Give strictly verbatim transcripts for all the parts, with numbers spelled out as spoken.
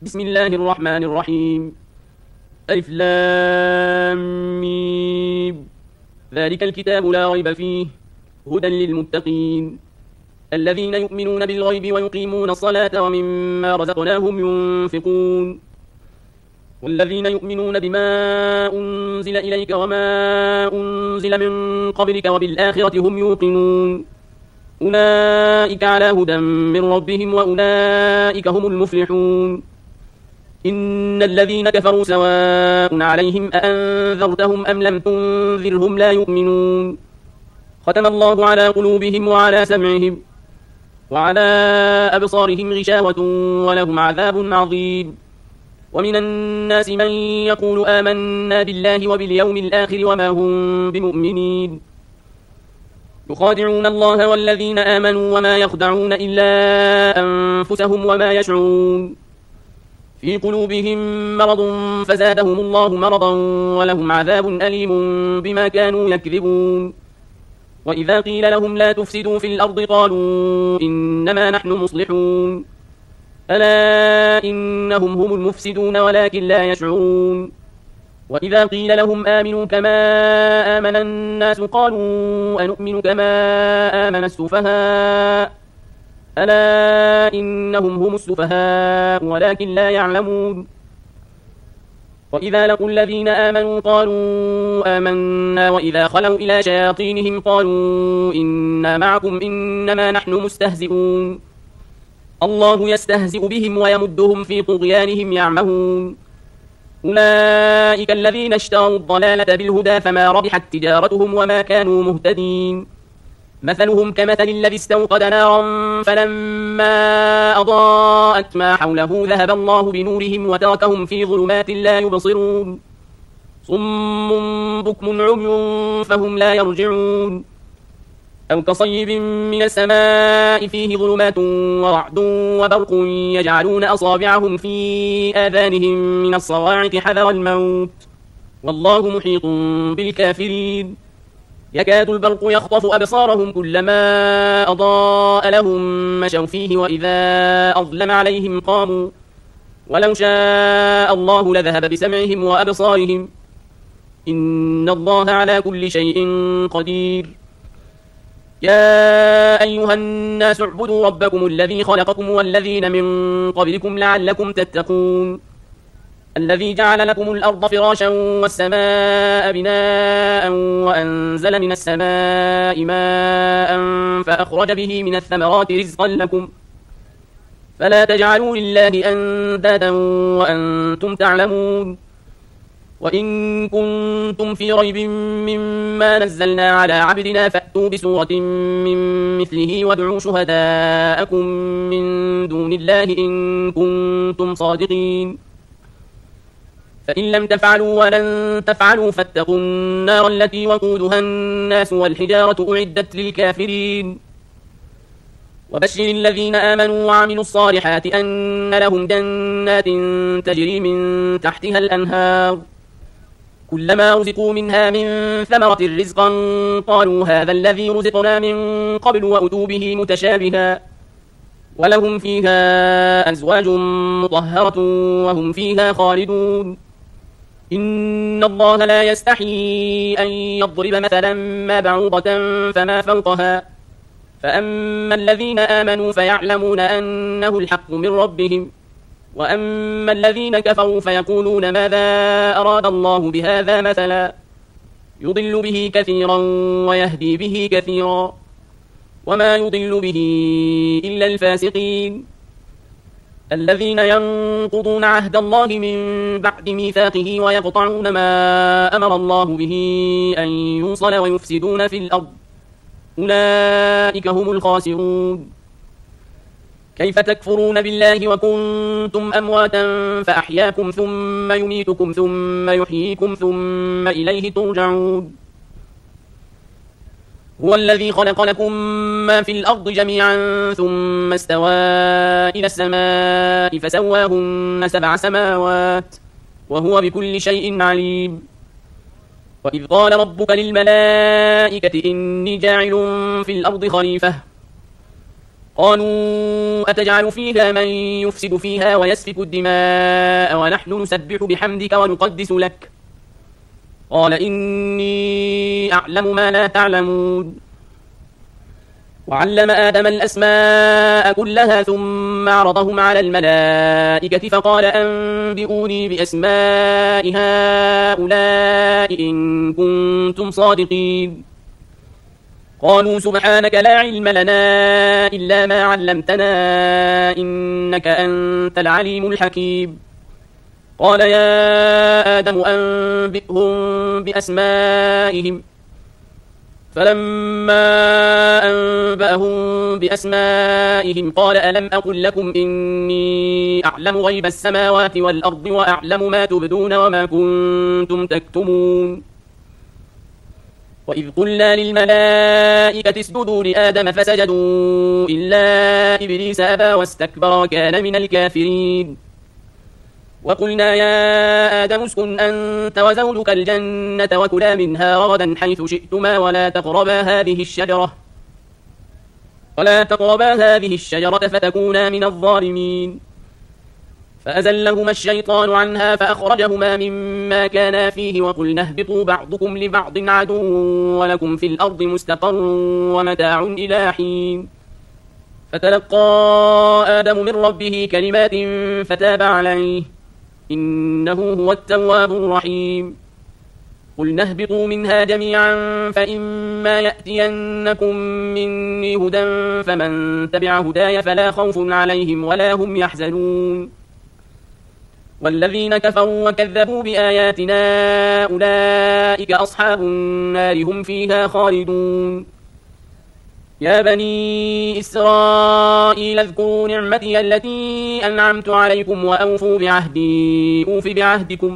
بسم الله الرحمن الرحيم. ألف لام ميم. ذلك الكتاب لا ريب فيه هدى للمتقين الذين يؤمنون بالغيب ويقيمون الصلاة ومما رزقناهم ينفقون والذين يؤمنون بما أنزل إليك وما أنزل من قبلك وبالآخرة هم يوقنون أولئك على هدى من ربهم وأولئك هم المفلحون. إن الذين كفروا سواء عليهم أأنذرتهم أم لم تنذرهم لا يؤمنون. ختم الله على قلوبهم وعلى سمعهم وعلى أبصارهم غشاوة ولهم عذاب عظيم. ومن الناس من يقول آمنا بالله وباليوم الآخر وما هم بمؤمنين يخادعون الله والذين آمنوا وما يخدعون إلا أنفسهم وما يشعرون. في قلوبهم مرض فزادهم الله مرضا ولهم عذاب أليم بما كانوا يكذبون. وإذا قيل لهم لا تفسدوا في الأرض قالوا إنما نحن مصلحون ألا إنهم هم المفسدون ولكن لا يشعرون. وإذا قيل لهم آمنوا كما آمن الناس قالوا أنؤمن كما آمن السفهاء ألا إنهم هم السفهاء ولكن لا يعلمون. وإذا لقوا الذين آمنوا قالوا آمنا وإذا خلوا إلى شياطينهم قالوا إنا معكم إنما نحن مستهزئون الله يستهزئ بهم ويمدهم في طغيانهم يعمهون. أولئك الذين اشتروا الضلالة بالهدى فما ربحت تجارتهم وما كانوا مهتدين. مثلهم كمثل الذي استوقد نارا فلما أضاءت ما حوله ذهب الله بنورهم وتركهم في ظلمات لا يبصرون صم بكم عمي فهم لا يرجعون. أو كصيب من السماء فيه ظلمات ورعد وبرق يجعلون أصابعهم في آذانهم من الصواعق حذر الموت والله محيط بالكافرين. يكاد البرق يخطف أبصارهم كلما أضاء لهم مشوا فيه وإذا أظلم عليهم قاموا ولو شاء الله لذهب بسمعهم وأبصارهم إن الله على كل شيء قدير. يا أيها الناس اعبدوا ربكم الذي خلقكم والذين من قبلكم لعلكم تتقون الذي جعل لكم الأرض فراشا والسماء بناء وأنزل من السماء ماء فأخرج به من الثمرات رزقا لكم فلا تجعلوا لله أندادا وأنتم تعلمون. وإن كنتم في ريب مما نزلنا على عبدنا فأتوا بسورة من مثله وادعوا شهداءكم من دون الله إن كنتم صادقين فإن لم تفعلوا ولن تفعلوا فاتقوا النار التي وقودها الناس والحجارة أعدت للكافرين. وبشر الذين آمنوا وعملوا الصالحات أن لهم جنات تجري من تحتها الأنهار كلما رزقوا منها من ثمرة رزقا قالوا هذا الذي رزقنا من قبل وأتوا به متشابها ولهم فيها أزواج مطهرة وهم فيها خالدون. إن الله لا يستحيي أن يضرب مثلا ما بعوضة فما فوقها فأما الذين آمنوا فيعلمون أنه الحق من ربهم وأما الذين كفروا فيقولون ماذا أراد الله بهذا مثلا يضل به كثيرا ويهدي به كثيرا وما يضل به إلا الفاسقين الذين ينقضون عهد الله من بعد ميثاقه ويقطعون ما أمر الله به أن يوصل ويفسدون في الأرض أولئك هم الخاسرون. كيف تكفرون بالله وكنتم أمواتا فأحياكم ثم يميتكم ثم يحييكم ثم إليه ترجعون. هو الذي خلق لكم ما في الأرض جميعا ثم استوى إلى السماء فسواهن سبع سماوات وهو بكل شيء عليم. وإذ قال ربك للملائكة إني جاعل في الأرض خليفة قالوا أتجعل فيها من يفسد فيها ويسفك الدماء ونحن نسبح بحمدك ونقدس لك قال إني أعلم ما لا تعلمون وعلم آدم الأسماء كلها ثم عرضهم على الملائكة فقال أنبئوني بأسماء هؤلاء إن كنتم صادقين قالوا سبحانك لا علم لنا إلا ما علمتنا إنك أنت العليم الحكيم قال يا آدم أنبئهم بأسمائهم فلما أنبأهم بأسمائهم قال ألم أقل لكم إني أعلم غيب السماوات والأرض وأعلم ما تبدون وما كنتم تكتمون وإذ قلنا للملائكة اسجدوا لآدم فسجدوا إلا إبليس أبى واستكبر وكان من الكافرين وقلنا يا آدم اسكن أنت وزوجك الجنة وكلا منها رغدا حيث شئتما ولا تقربا هذه الشجرة ولا تقربا هذه الشجرة فتكونا من الظالمين فأزلهما الشيطان عنها فأخرجهما مما كانا فيه وقلنا اهبطوا بعضكم لبعض عدو ولكم في الأرض مستقر ومتاع إلى حين فتلقى آدم من ربه كلمات فتاب عليه إنه هو التواب الرحيم قلنا اهبطوا منها جميعا فإما يأتينكم مني هدى فمن تبع هداي فلا خوف عليهم ولا هم يحزنون والذين كفروا وكذبوا بآياتنا أولئك أصحاب النار هم فيها خالدون يا بني إسرائيل اذكروا نعمتي التي أنعمت عليكم وأوفوا بعهدي أوف بعهدكم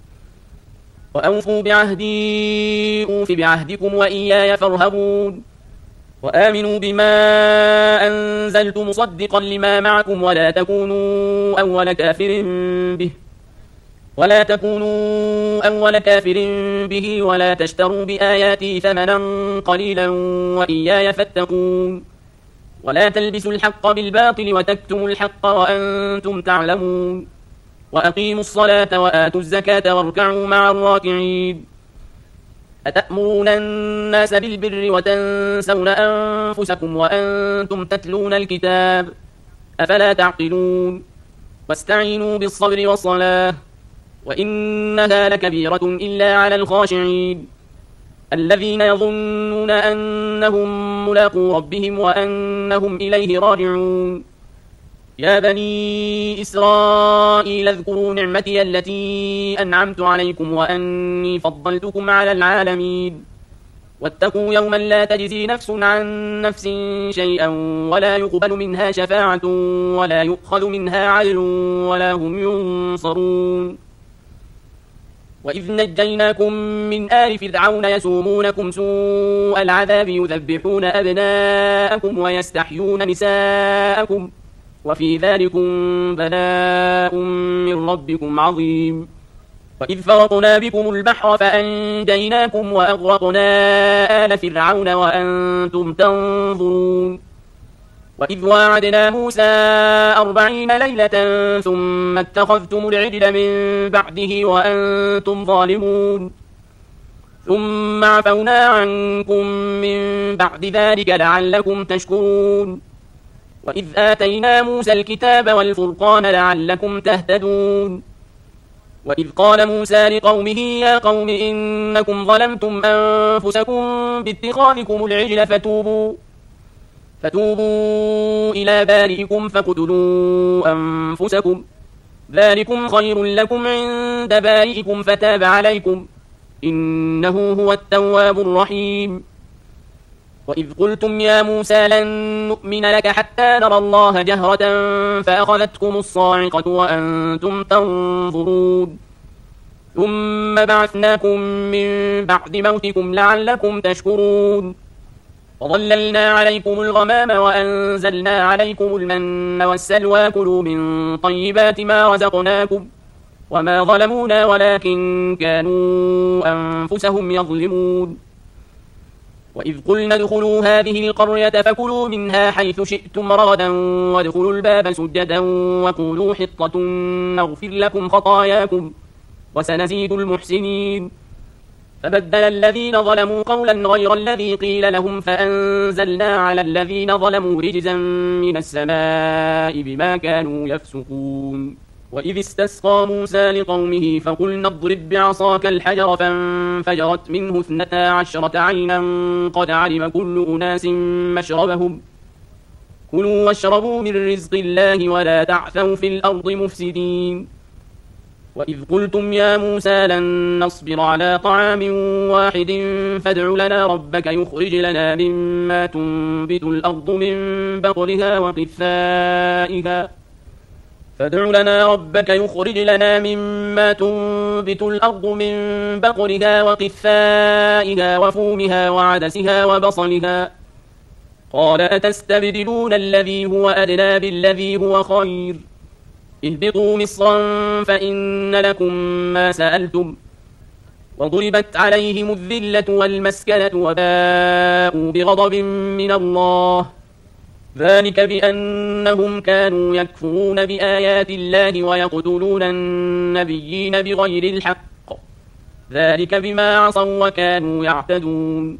وأوفوا بعهدي أوف بعهدكم وإياي فارهبون وآمنوا بما أنزلت مصدقا لما معكم ولا تكونوا أول كافر به ولا تكونوا أول كافر به ولا تشتروا بآياتي ثمنا قليلا وإياي فاتقون ولا تلبسوا الحق بالباطل وتكتموا الحق وأنتم تعلمون وأقيموا الصلاة وآتوا الزكاة واركعوا مع الراكعين أتأمرون الناس بالبر وتنسون أنفسكم وأنتم تتلون الكتاب أفلا تعقلون واستعينوا بالصبر والصلاة وإنها لكبيرة إلا على الخاشعين الذين يظنون أنهم ملاقو ربهم وأنهم إليه راجعون يا بني إسرائيل اذكروا نعمتي التي أنعمت عليكم وأني فضلتكم على العالمين واتقوا يوما لا تجزي نفس عن نفس شيئا ولا يقبل منها شفاعة ولا يؤخذ منها عدل ولا هم ينصرون وإذ نجيناكم من آل فرعون يسومونكم سوء العذاب يذبحون أبناءكم ويستحيون نساءكم وفي ذلكم بلاء من ربكم عظيم وإذ فرقنا بكم البحر فأنجيناكم وأغرقنا آل فرعون وأنتم تنظرون وإذ واعدنا موسى أربعين ليلة ثم اتخذتم العجل من بعده وأنتم ظالمون ثم عفونا عنكم من بعد ذلك لعلكم تشكرون وإذ آتينا موسى الكتاب والفرقان لعلكم تهتدون وإذ قال موسى لقومه يا قوم إنكم ظلمتم أنفسكم باتخاذكم العجل فتوبوا فتوبوا إلى بارئكم فاقتلوا أنفسكم ذلكم خير لكم عند بارئكم فتاب عليكم إنه هو التواب الرحيم وإذ قلتم يا موسى لن نؤمن لك حتى نرى الله جهرة فأخذتكم الصاعقة وأنتم تنظرون ثم بعثناكم من بعد موتكم لعلكم تشكرون وظللنا عليكم الغمام وأنزلنا عليكم المن والسلوى كلوا من طيبات ما رزقناكم وما ظلمونا ولكن كانوا أنفسهم يظلمون وإذ قلنا ادخلوا هذه القرية فكلوا منها حيث شئتم رغدا وادخلوا الباب سجدا وقولوا حطة نغفر لكم خطاياكم وسنزيد المحسنين. فبدل الذين ظلموا قولا غير الذي قيل لهم فأنزلنا على الذين ظلموا رجزا من السماء بما كانوا يفسقون. وإذ استسقى موسى لقومه فقلنا اضرب بعصاك الحجر فانفجرت منه اثنتا عشرة عينا قد علم كل أناس مشربهم كلوا واشربوا من رزق الله ولا تعثوا في الأرض مفسدين. وإذ قلتم يا موسى لن نصبر على طعام واحد فادع لنا ربك يخرج لنا مما تنبت الأرض من بقلها وقثائها فادع لنا ربك يخرج لنا مما تنبت الأرض من بقلها وقثائها وفومها وعدسها وبصلها قال أتستبدلون الذي هو أدنى بالذي هو خير اهبطوا مصرا فإن لكم ما سألتم وضربت عليهم الذلة والمسكنة وباءوا بغضب من الله ذلك بأنهم كانوا يكفرون بآيات الله ويقتلون النبيين بغير الحق ذلك بما عصوا وكانوا يعتدون.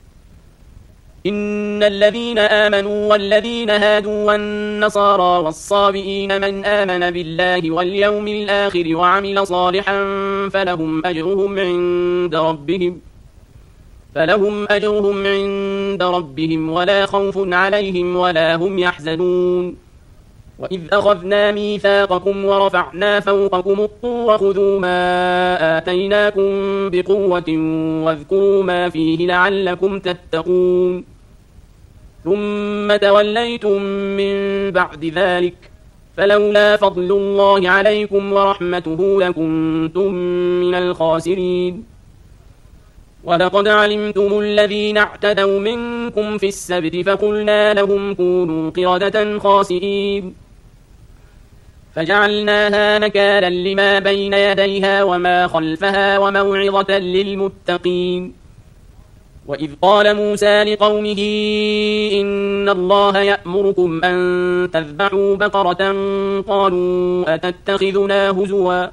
إن الذين آمنوا والذين هادوا والنصارى والصابئين من آمن بالله واليوم الآخر وعمل صالحا فلهم أجرهم عند ربهم فلهم أجرهم عند ربهم ولا خوف عليهم ولا هم يحزنون. وإذ أخذنا ميثاقكم ورفعنا فوقكم الطور خذوا ما آتيناكم بقوة واذكروا ما فيه لعلكم تتقون ثم توليتم من بعد ذلك فلولا فضل الله عليكم ورحمته لكنتم من الخاسرين. ولقد علمتم الذين اعتدوا منكم في السبت فقلنا لهم كونوا قردة خاسئين فجعلناها نكالا لما بين يديها وما خلفها وموعظة للمتقين. وإذ قال موسى لقومه إن الله يأمركم أن تذبحوا بقرة قالوا أتتخذنا هزوا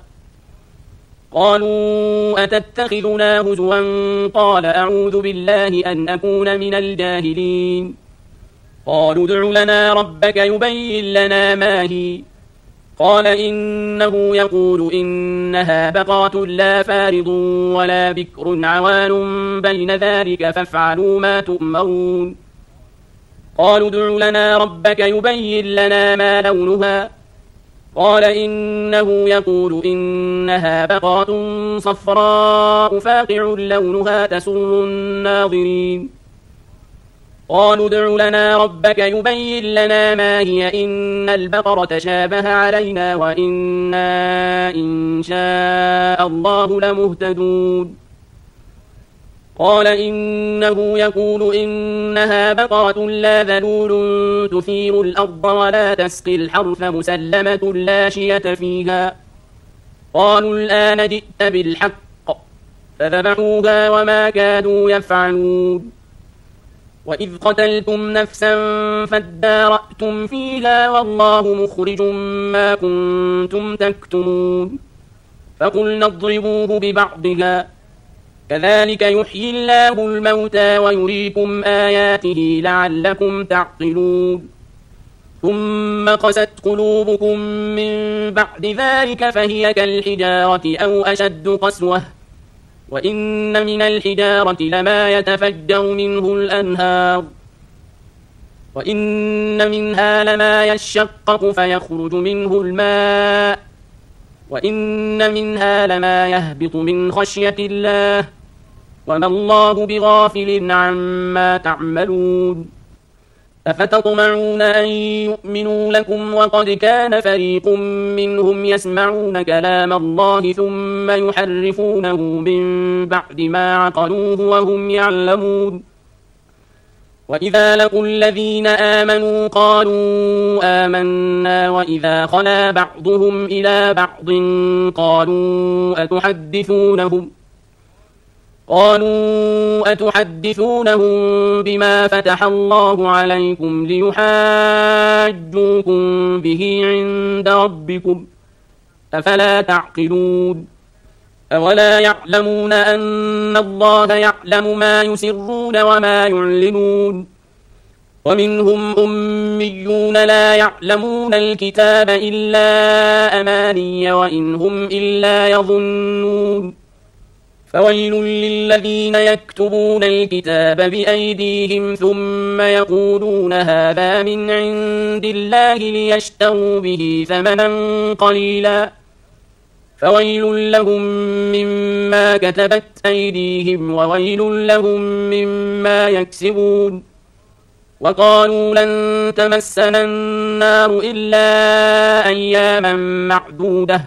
قالوا أتتخذنا هزوا قال أعوذ بالله أن أكون من الجاهلين. قالوا ادع لنا ربك يبين لنا ما هي قال إنه يقول إنها بقرة لا فارض ولا بكر عوان بين ذلك فافعلوا ما تؤمرون. قالوا ادع لنا ربك يبين لنا ما لونها قال إنه يقول إنها بقرة صفراء فاقع لونها تسر الناظرين. قالوا ادع لنا ربك يبين لنا ما هي إن البقرة شابه علينا وإنا إن شاء الله لمهتدون. قال إنه يقول إنها بقرة لا ذلول تثير الأرض ولا تسقي الحرث مسلمة لا شية فيها. قالوا الآن جئت بالحق فذبحوها وما كادوا يفعلون. وإذ قتلتم نفسا فادارأتم فيها والله مخرج ما كنتم تكتمون فقلنا اضربوه ببعضها كذلك يحيي الله الموتى ويريكم آياته لعلكم تعقلون. ثم قست قلوبكم من بعد ذلك فهي كالحجارة أو أشد قسوة وإن من الحجارة لما يتفجر منه الأنهار وإن منها لما يشقق فيخرج منه الماء وإن منها لما يهبط من خشية الله وما الله بغافل عما تعملون. أفتطمعون أن يؤمنوا لكم وقد كان فريق منهم يسمعون كلام الله ثم يحرفونه من بعد ما عقلوه وهم يعلمون. وإذا لقوا الذين آمنوا قالوا آمنا وإذا خلا بعضهم إلى بعض قالوا أتحدثونهم قالوا أتحدثونهم بما فتح الله عليكم ليحاجوكم به عند ربكم أفلا تعقلون أولا يعلمون أن الله يعلم ما يسرون وما يعلنون ومنهم أميون لا يعلمون الكتاب إلا أماني وإن هم إلا يظنون فويل للذين يكتبون الكتاب بأيديهم ثم يقولون هذا من عند الله ليشتروا به ثمنا قليلا فويل لهم مما كتبت أيديهم وويل لهم مما يكسبون وقالوا لن تمسنا النار إلا أياما معدودة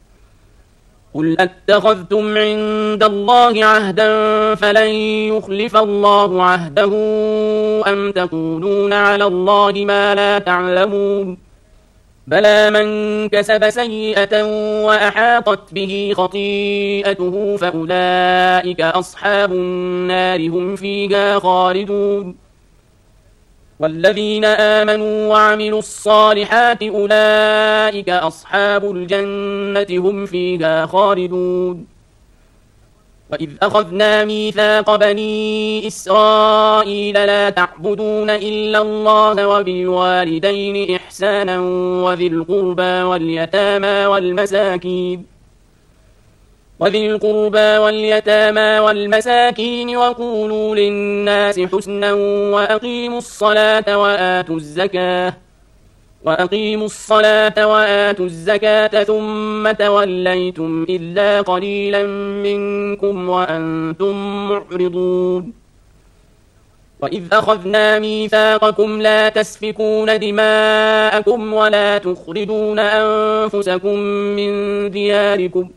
قل أتخذتم عند الله عهدا فلن يخلف الله عهده أم تقولون على الله ما لا تعلمون بلى من كسب سيئة وأحاطت به خطيئته فأولئك أصحاب النار هم فيها خالدون والذين آمنوا وعملوا الصالحات أولئك أصحاب الجنة هم فيها خالدون وإذ أخذنا ميثاق بني إسرائيل لا تعبدون إلا الله وبالوالدين إحسانا وذي القربى واليتامى والمساكين وذي القربى واليتامى والمساكين وقولوا للناس حسنا وأقيموا الصلاة وآتوا الزكاة وأقيموا الصلاة وآتوا الزكاة ثم توليتم إلا قليلا منكم وأنتم معرضون وإذ أخذنا ميثاقكم لا تسفكون دماءكم ولا تخرجون أنفسكم من دياركم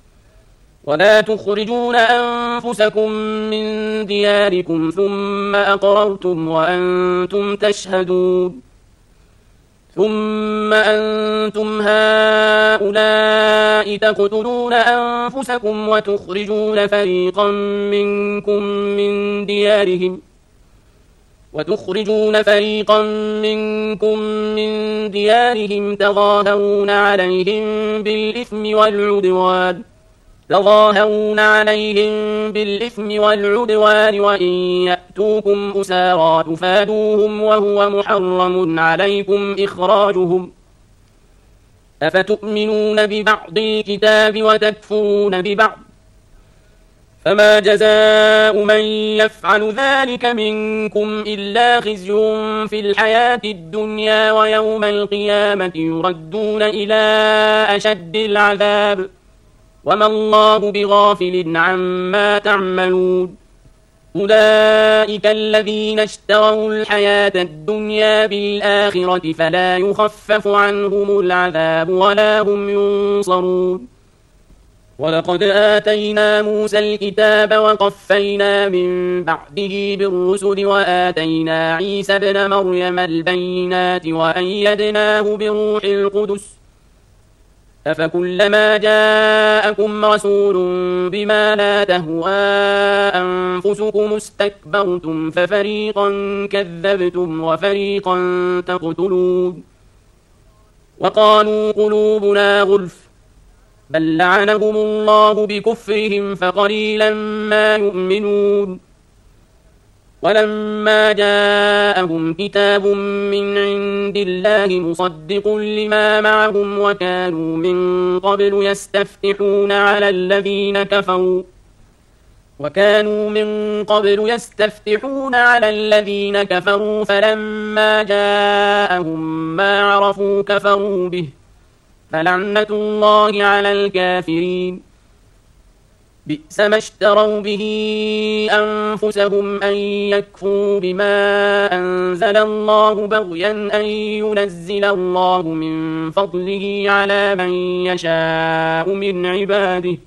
ولا تخرجون أنفسكم من دياركم ثم أقررتم وأنتم تشهدون ثم أنتم هؤلاء تقتلون أنفسكم وتخرجون فريقا منكم من ديارهم وتخرجون فريقا منكم من ديارهم تظاهرون عليهم بالإثم والعدوان تظاهرون عليهم بالإثم والعدوان وإن يأتوكم أسارى تفادوهم وهو محرم عليكم إخراجهم أفتؤمنون ببعض الكتاب وتكفرون ببعض فما جزاء من يفعل ذلك منكم إلا خزي في الحياة الدنيا ويوم القيامة يردون إلى أشد العذاب وما الله بغافل عما تعملون أولئك الذين اشتروا الحياة الدنيا بالآخرة فلا يخفف عنهم العذاب ولا هم ينصرون ولقد آتينا موسى الكتاب وقفينا من بعده بالرسل وآتينا عيسى ابن مريم البينات وأيدناه بروح القدس أفكلما جاءكم رسول بما لا تهوى أنفسكم استكبرتم ففريقا كذبتم وفريقا تقتلون وقالوا قلوبنا غلف بل لعنهم الله بكفرهم فقليلا ما يؤمنون ولما جاءهم كتاب من عند الله مصدق لما معهم وكانوا من قبل يستفتحون على الذين كفروا وكانوا من قبل يستفتحون على الذين كفروا فلما جاءهم ما عرفوا كفروا به فلعنة الله على الكافرين بئس ما اشتروا به أنفسهم أن يكفروا بما أنزل الله بغيا أن ينزل الله من فضله على من يشاء من عباده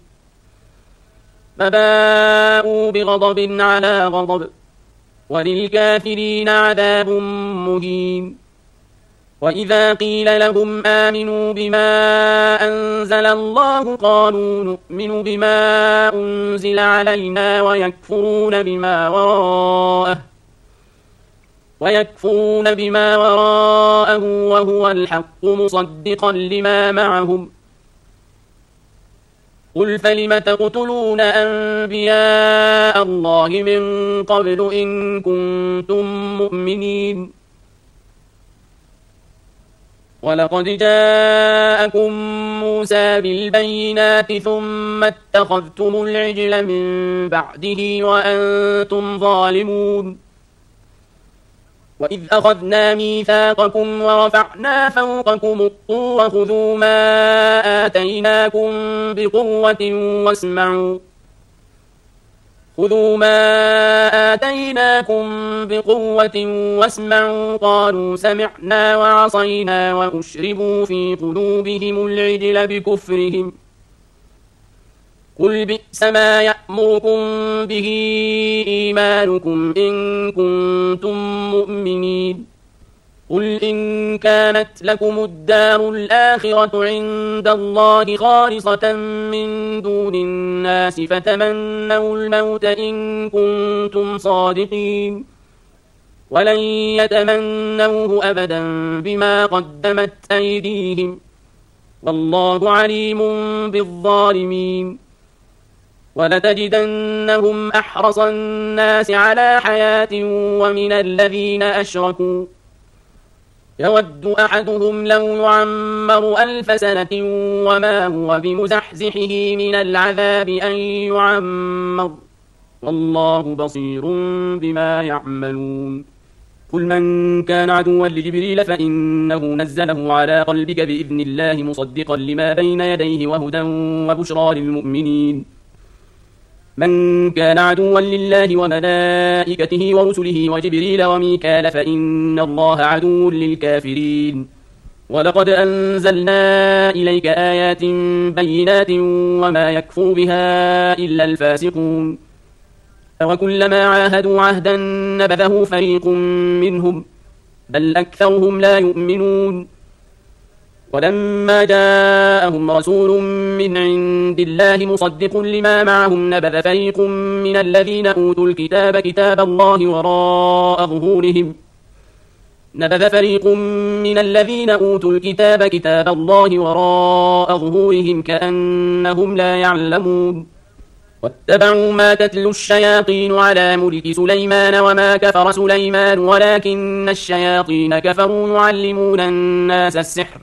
فباءوا بغضب على غضب. وللكافرين عذاب مهين. وإذا قيل لهم آمنوا بما أنزل الله قالوا نؤمن بما أنزل علينا ويكفرون بما وراءه ويكفرون بما وراءه وهو الحق مصدقا لما معهم قل فلم تقتلون أنبياء الله من قبل إن كنتم مؤمنين ولقد جاءكم موسى بالبينات ثم اتخذتم العجل من بعده وأنتم ظالمون وإذ أخذنا ميثاقكم ورفعنا فوقكم الطور خذوا ما آتيناكم بقوة واسمعوا خذوا ما آتيناكم بقوة واسمعوا قالوا سمعنا وعصينا وأشربوا في قلوبهم العجل بكفرهم قل بئس ما يأمركم به إيمانكم إن كنتم مؤمنين قل إن كانت لكم الدار الآخرة عند الله خالصة من دون الناس فتمنوا الموت إن كنتم صادقين ولن يتمنوه أبدا بما قدمت أيديهم والله عليم بالظالمين ولتجدنهم أحرص الناس على حياة ومن الذين أشركوا يود أحدهم لو يعمر ألف سنة وما هو بمزحزحه من العذاب أن يعمر والله بصير بما يعملون قل من كان عدوا لجبريل فإنه نزله على قلبك بإذن الله مصدقا لما بين يديه وهدى وبشرى للمؤمنين من كان عدوا لله وملائكته ورسله وجبريل وميكال فإن الله عدو للكافرين ولقد أنزلنا إليك آيات بينات وما يكفر بها إلا الفاسقون وكلما عاهدوا عهدا نبذه فريق منهم بل أكثرهم لا يؤمنون ولما جاءهم رسول من عند الله مصدق لما معهم نبذ فريق من الذين أوتوا الكتاب كتاب الله وراء ظهورهم نبذ فريق من الذين أوتوا الكتاب كتاب الله وراء ظهورهم كأنهم لا يعلمون واتبعوا ما تتلو الشياطين على ملك سليمان وما كفر سليمان ولكن الشياطين كفروا يعلمون الناس السحر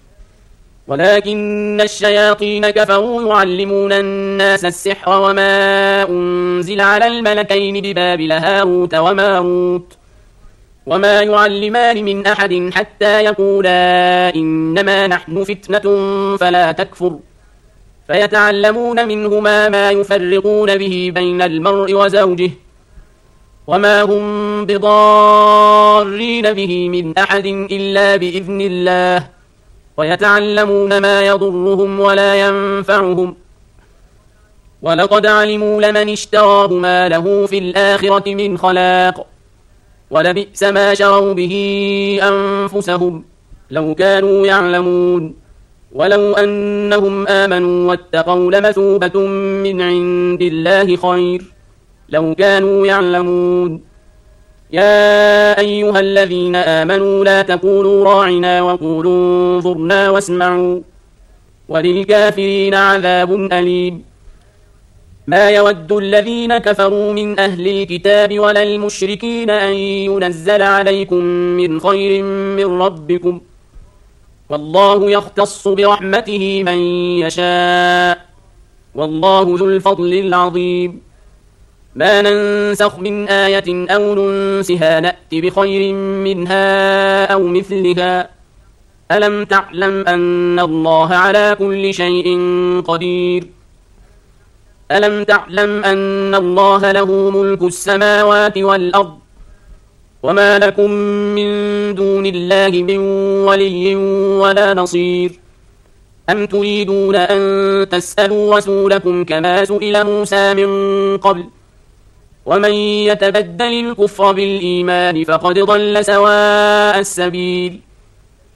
ولكن الشياطين كفروا يعلمون الناس السحر وما أنزل على الملكين ببابل هاروت وماروت وما يعلمان من أحد حتى يقولا إنما نحن فتنة فلا تكفر فيتعلمون منهما ما يفرقون به بين المرء وزوجه وما هم بضارين به من أحد إلا بإذن الله ويتعلمون ما يضرهم ولا ينفعهم ولقد علموا لمن اشتراه ما له في الآخرة من خلاق ولبئس ما شروا به أنفسهم لو كانوا يعلمون ولو أنهم آمنوا واتقوا لمثوبة من عند الله خير لو كانوا يعلمون يا أيها الذين آمنوا لا تقولوا راعنا وقولوا انظرنا واسمعوا وللكافرين عذاب أليم ما يود الذين كفروا من أهل الكتاب ولا المشركين أن ينزل عليكم من خير من ربكم والله يختص برحمته من يشاء والله ذو الفضل العظيم ما ننسخ من آية أو ننسها نأت بخير منها أو مثلها ألم تعلم أن الله على كل شيء قدير ألم تعلم أن الله له ملك السماوات والأرض وما لكم من دون الله من ولي ولا نصير أم تريدون أن تسألوا رسولكم كما سئل موسى من قبل ومن يتبدل الكفر بالإيمان فقد ضل سواء السبيل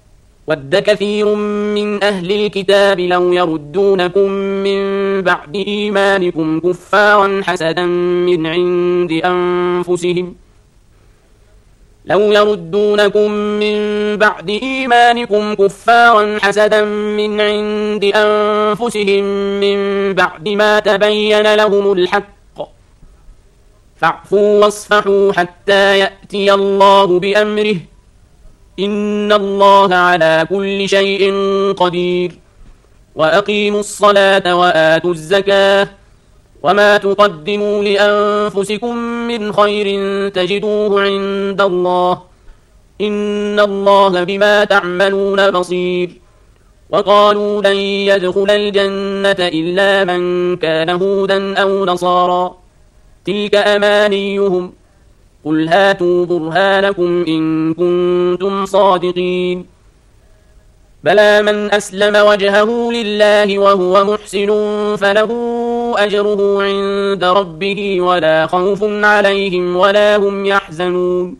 ود كثير من أهل الكتاب لو يردونكم من بعد إيمانكم كفارا حسدا من عند أنفسهم لو يردونكم من بعد إيمانكم كفارا حسدا من عند أنفسهم من بعد ما تبين لهم الحق فاعفوا واصفحوا حتى يأتي الله بأمره إن الله على كل شيء قدير وأقيموا الصلاة وآتوا الزكاة وما تقدموا لأنفسكم من خير تجدوه عند الله إن الله بما تعملون بصير وقالوا لن يدخل الجنة إلا من كان هودا أو نصارى تلك أمانيهم قل هاتوا برهانكم إن كنتم صادقين بلى من أسلم وجهه لله وهو محسن فله أجره عند ربه ولا خوف عليهم ولا هم يحزنون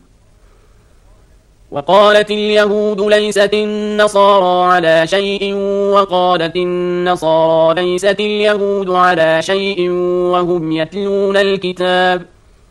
وقالت اليهود ليست النصارى على شيء وقالت النصارى ليست اليهود على شيء وهم يتلون الكتاب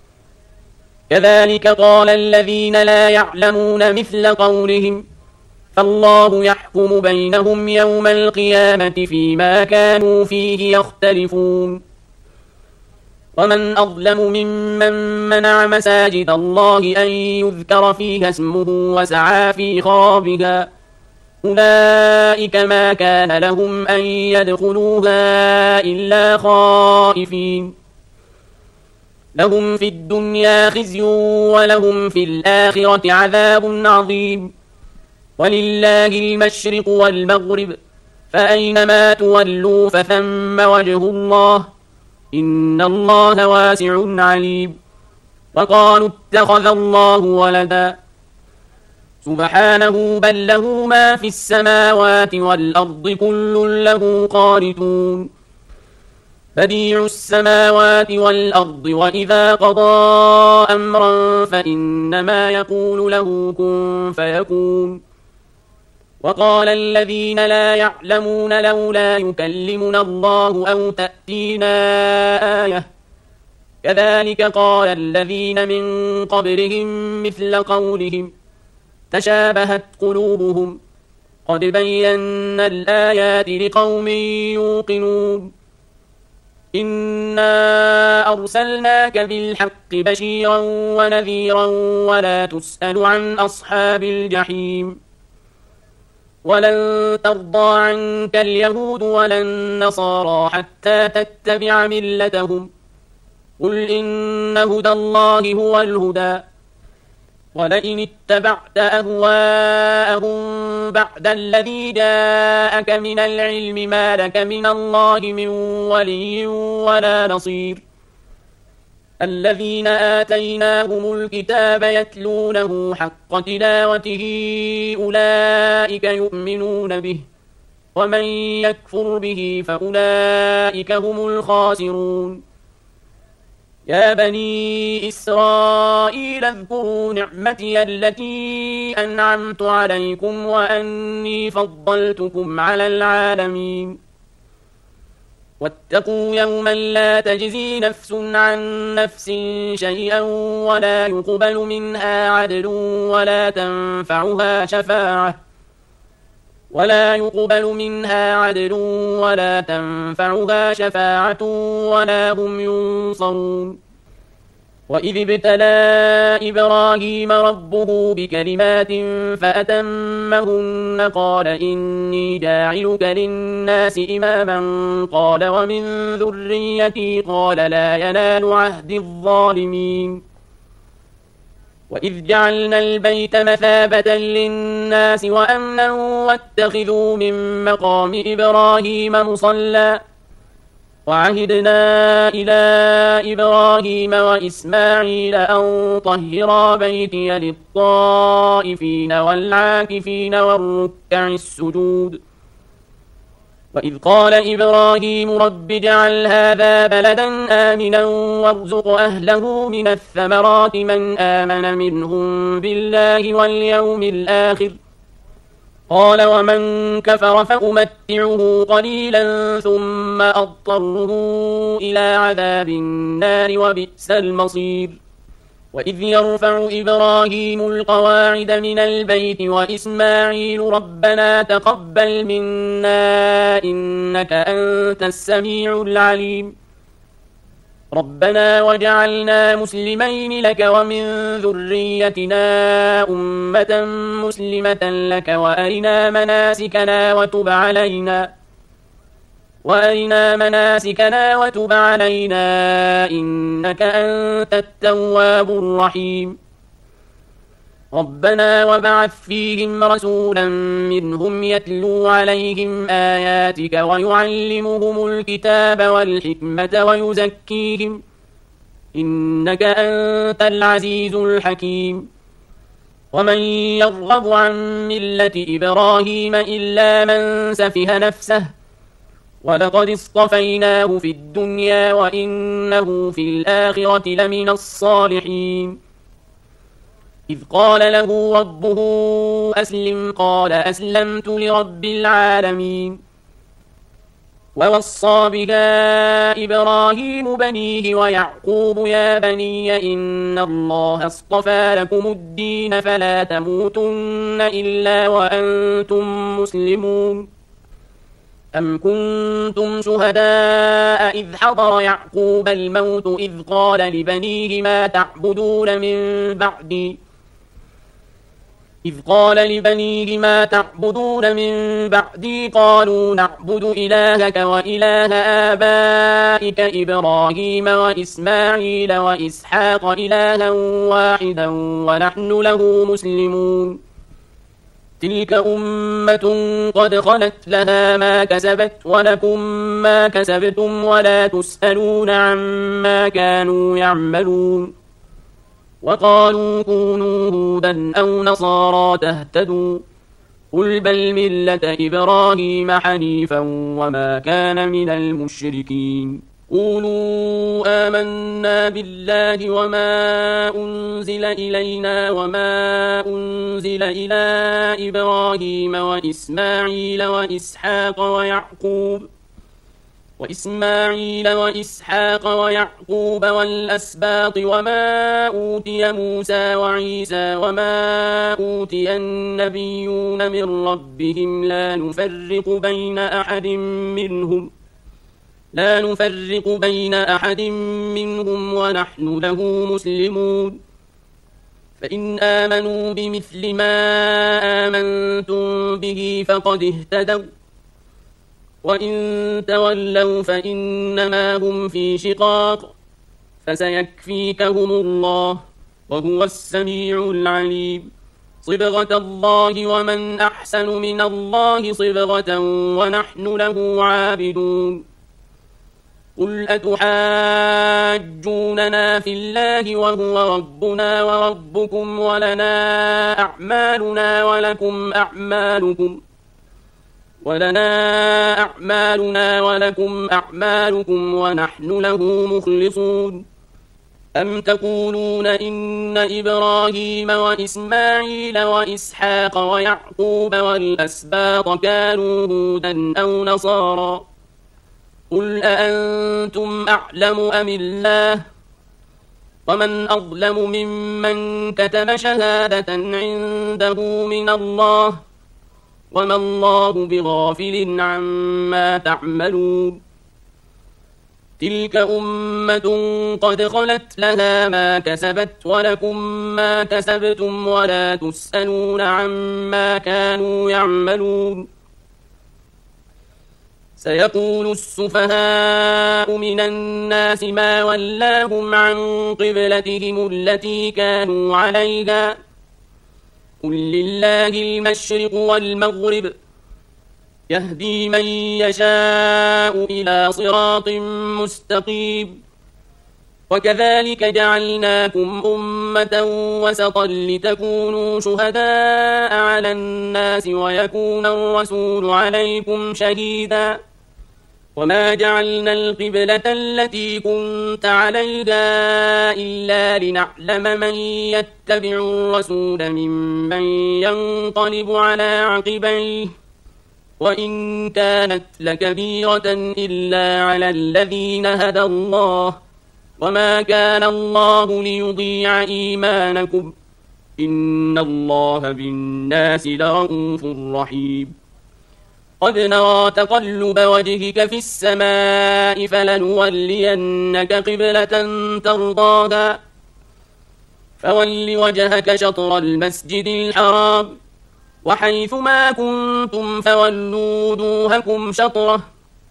كذلك قال الذين لا يعلمون مثل قولهم فالله يحكم بينهم يوم القيامة فيما كانوا فيه يختلفون ومن أظلم ممن منع مساجد الله أن يذكر فيها اسمه وسعى في خرابها أولئك ما كان لهم أن يدخلوها إلا خائفين لهم في الدنيا خزي ولهم في الآخرة عذاب عظيم ولله المشرق والمغرب فأينما تولوا فثم وجه الله إن الله واسع عليم وقالوا اتخذ الله ولدا سبحانه بل له ما في السماوات والأرض كل له قانتون بديع السماوات والأرض وإذا قضى أمرا فإنما يقول له كن فيكون وقال الذين لا يعلمون لولا يكلمنا الله أو تأتينا آية كذلك قال الذين من قبلهم مثل قولهم تشابهت قلوبهم قد بينا الآيات لقوم يوقنون إنا أرسلناك بالحق بشيرا ونذيرا ولا تسأل عن أصحاب الجحيم ولن ترضى عنك اليهود ولا النصارى حتى تتبع ملتهم قل إن هدى الله هو الهدى ولئن اتبعت أهواءهم بعد الذي جاءك من العلم ما لك من الله من ولي ولا نصير الذين آتيناهم الكتاب يتلونه حق تلاوته أولئك يؤمنون به ومن يكفر به فأولئك هم الخاسرون يا بني إسرائيل اذكروا نعمتي التي أنعمت عليكم وأني فضلتكم على العالمين واتقوا يوما لا تجزي نفس عن نفس شيئا ولا يقبل منها عدل ولا تنفعها شفاعة ولا يقبل منها عدل ولا تنفعها شفاعة ولا هم ينصرون وإذ ابتلى إبراهيم ربه بكلمات فأتمهن قال إني جاعلك للناس إماما قال ومن ذريتي قال لا ينال عهد الظالمين وإذ جعلنا البيت مثابة للناس وأمنا واتخذوا من مقام إبراهيم مصلى وعهدنا إلى إبراهيم وإسماعيل أن طهرا بيتي للطائفين والعاكفين والركع السجود وإذ قال إبراهيم رب اجعل هذا بلدا آمنا وارزق أهله من الثمرات من آمن منهم بالله واليوم الآخر قال ومن كفر فأمتعه قليلا ثم أضطره إلى عذاب النار وبئس المصير وإذ يرفع إبراهيم القواعد من البيت وإسماعيل ربنا تقبل منا إنك أنت السميع العليم ربنا وجعلنا مسلمين لك ومن ذريتنا أمة مسلمة لك وأرنا مناسكنا وتب علينا وأرنا مناسكنا وتب علينا إنك أنت التواب الرحيم ربنا وابعث فيهم رسولا منهم يتلو عليهم آياتك ويعلمهم الكتاب والحكمة ويزكيهم إنك أنت العزيز الحكيم ومن يرغب عن ملة إبراهيم إلا من سفه نفسه ولقد اصطفيناه في الدنيا وإنه في الآخرة لمن الصالحين إذ قال له ربه أسلم قال أسلمت لرب العالمين ووصى بها إبراهيم بنيه ويعقوب يا بني إن الله اصطفى لكم الدين فلا تموتن إلا وأنتم مسلمون أم كنتم شهداء إذ حضر يعقوب الموت إذ قال لبنيه ما تعبدون من بعدي إذ قال لبنيه ما تعبدون من بعدي قالوا نعبد إلهك وإله آبائك إبراهيم وإسماعيل وإسحاق إلها واحدا ونحن له مسلمون تلك أمة قد خلت لها ما كسبت ولكم ما كسبتم ولا تسألون عما كانوا يعملون وقالوا كونوا هودا أو نصارى تهتدوا قل بل ملة إبراهيم حنيفا وما كان من المشركين قولوا آمنا بالله وما أنزل إلينا وما أنزل إلى إبراهيم وإسماعيل وإسحاق ويعقوب وإسماعيل وإسحاق ويعقوب والأسباط وما أوتي موسى وعيسى وما أوتي النبيون من ربهم لا نفرق بين أحد منهم لا نفرق بين أحد منهم ونحن له مسلمون فإن آمنوا بمثل ما آمنتم به فقد اهتدوا وإن تولوا فإنما هم في شقاق فسيكفيكهم الله وهو السميع العليم صبغة الله ومن أحسن من الله صبغة ونحن له عابدون قل أتحاجوننا في الله وهو ربنا وربكم ولنا أعمالنا ولكم أعمالكم ولنا أعمالنا ولكم أعمالكم ونحن له مخلصون أم تقولون إن إبراهيم وإسماعيل وإسحاق ويعقوب والأسباط كانوا هودا أو نصارى قل أأنتم أعلم أم الله ومن أظلم ممن كتم شهادة عنده من الله وما الله بغافل عما تعملون تلك أمة قد خلت لها ما كسبت ولكم ما كسبتم ولا تسألون عما كانوا يعملون سيقول السفهاء من الناس ما ولاهم عن قبلتهم التي كانوا عليها قل لله المشرق والمغرب يهدي من يشاء إلى صراط مستقيم وكذلك جعلناكم أمة وسطا لتكونوا شهداء على الناس ويكون الرسول عليكم شهيدا وما جعلنا القبلة التي كنت عليها إلا لنعلم من يتبع الرسول ممن ينقلب على عقبيه وإن كانت لكبيرة إلا على الذين هدى الله وما كان الله ليضيع إيمانكم إن الله بالناس لرءوف رحيم قد نرى تقلب وجهك في السماء فلنولينك قبلة ترضاها فول وجهك شطر المسجد الحرام وحيث ما كنتم فولوا وجوهكم شطره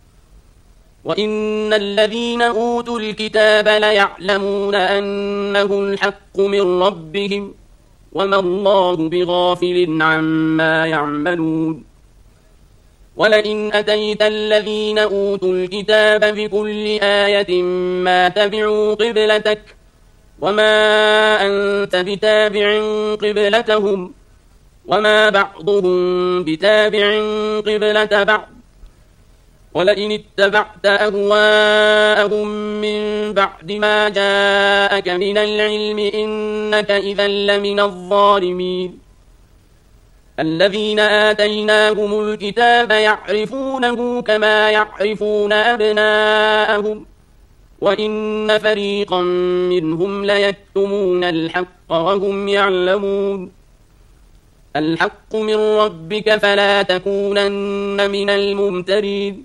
وإن الذين أوتوا الكتاب ليعلمون أنه الحق من ربهم وما الله بغافل عما يعملون ولئن أتيت الذين أوتوا الكتاب بكل آية ما تبعوا قبلتك وما أنت بتابع قبلتهم وما بعضهم بتابع قبلة بعض ولئن اتبعت أهواءهم من بعد ما جاءك من العلم إنك إذا لمن الظالمين الذين آتيناهم الكتاب يعرفونه كما يعرفون أبناءهم وإن فريقا منهم ليكتمون الحق وهم يعلمون الحق من ربك فلا تكونن من الممترين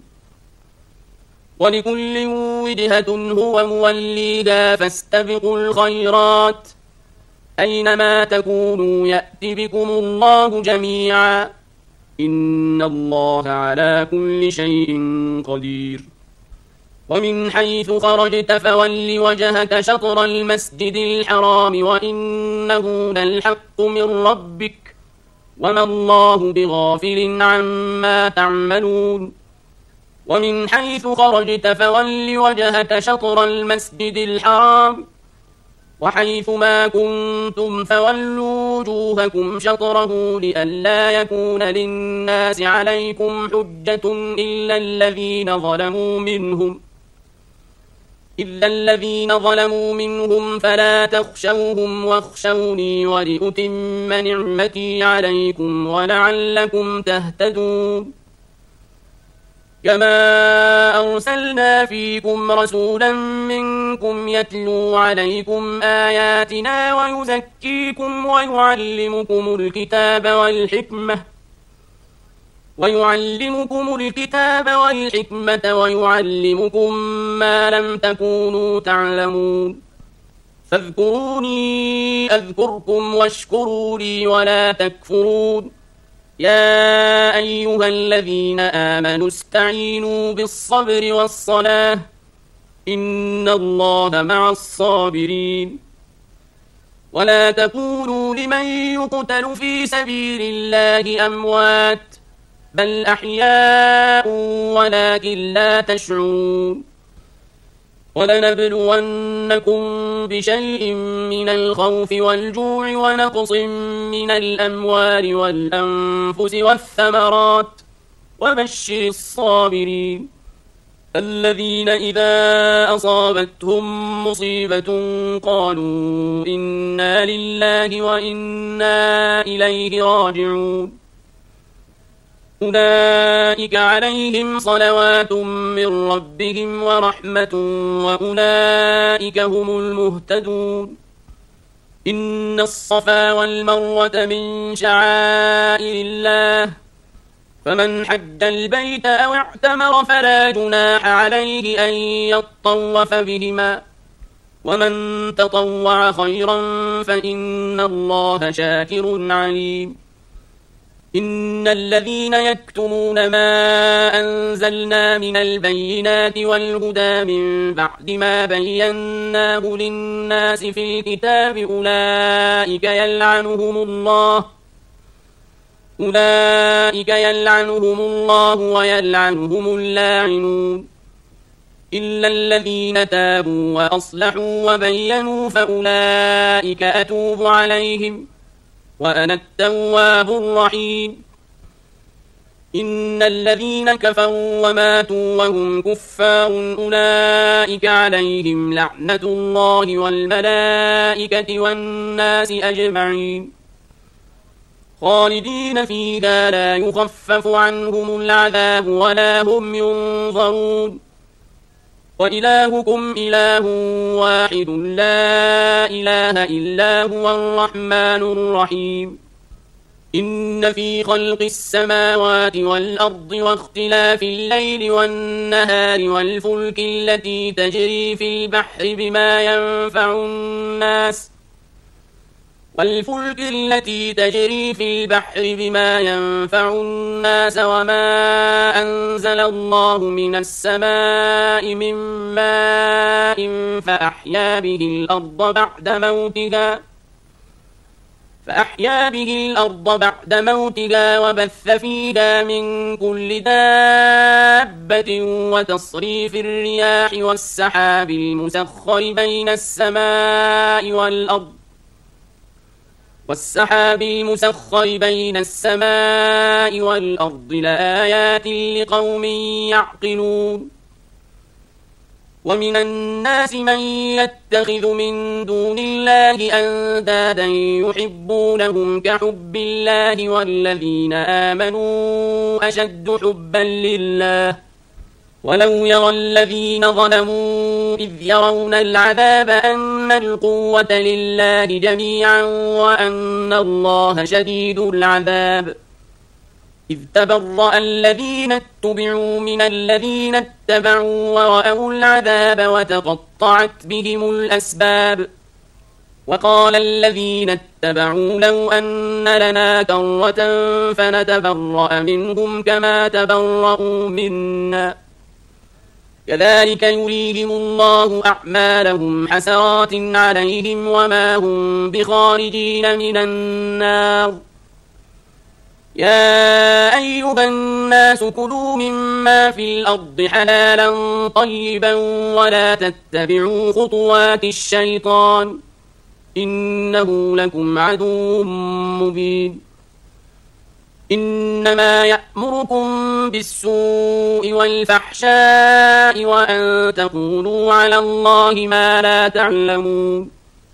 ولكل وجهة هو موليها فاستبقوا الخيرات أينما تكونوا يأت بكم الله جميعا إن الله على كل شيء قدير ومن حيث خرجت فول وجهك شطر المسجد الحرام وإنه للحق من ربك وما الله بغافل عما تعملون ومن حيث خرجت فول وجهك شطر المسجد الحرام وحيث ما كنتم فولوا وجوهكم شطره لئلا يكون للناس عليكم حجة إلا الذين ظلموا منهم إلا الذين ظلموا منهم فلا تخشوهم واخشوني ولأتم نعمتي عليكم ولعلكم تهتدون كما أرسلنا فيكم رسولا منكم يتلو عليكم آياتنا ويزكيكم ويعلمكم الكتاب والحكمة ويعلمكم الكتاب والحكمة ويعلمكم ما لم تكونوا تعلمون فاذكروني أذكركم واشكروا لي ولا تكفرون يا أيها الذين آمنوا استعينوا بالصبر والصلاة إن الله مع الصابرين ولا تقولوا لمن يقتل في سبيل الله أموات بل أحياء ولكن لا تشعرون ولنبلونكم بشيء من الخوف والجوع ونقص من الأموال والأنفس والثمرات وبشر الصابرين الذين إذا أصابتهم مصيبة قالوا إنا لله وإنا إليه راجعون أولئك عليهم صلوات من ربهم ورحمة وأولئك هم المهتدون إن الصفا والمروة من شعائر الله فمن حج البيت أو اعتمر فلا جناح عليه أن يطوف بهما ومن تطوع خيرا فإن الله شاكر عليم إن الذين يكتمون ما أنزلنا من البينات والهدى من بعد ما بيناه للناس في الكتاب أولئك يلعنهم الله أولئك يلعنهم الله ويلعنهم اللاعنون إلا الذين تابوا وأصلحوا وبينوا فأولئك أتوب عليهم وأنا التواب الرحيم إن الذين كفروا وماتوا وهم كفار أولئك عليهم لعنة الله والملائكة والناس أجمعين خالدين فيها لا يخفف عنهم العذاب ولا هم ينظرون وإلهكم إله واحد لا إله إلا هو الرحمن الرحيم إن في خلق السماوات والأرض واختلاف الليل والنهار والفلك التي تجري في البحر بما ينفع الناس والفلك التي تجري في البحر بما ينفع الناس وما أنزل الله من السماء من ماء فأحيا به الأرض بعد موتها فأحيا به الأرض بعد موتها وبث فيها من كل دابة وتصريف الرياح والسحاب المسخر بين السماء والأرض والسحاب المسخر بين السماء والأرض لآيات لقوم يعقلون ومن الناس من يتخذ من دون الله أندادا يحبونهم كحب الله والذين آمنوا أشد حبا لله ولو يرى الذين ظلموا إذ يرون العذاب أن القوة لله جميعا وأن الله شديد العذاب إذ تبرأ الذين اتبعوا من الذين اتبعوا ورأوا العذاب وتقطعت بهم الأسباب وقال الذين اتبعوا لو أن لنا كرة فنتبرأ منهم كما تبرأوا منا كذلك يريهم الله أعمالهم حسرات عليهم وما هم بخارجين من النار يا أيها الناس كلوا مما في الأرض حلالا طيبا ولا تتبعوا خطوات الشيطان إنه لكم عدو مبين إنما يأمركم بالسوء والفحشاء وأن تقولوا على الله ما لا تعلمون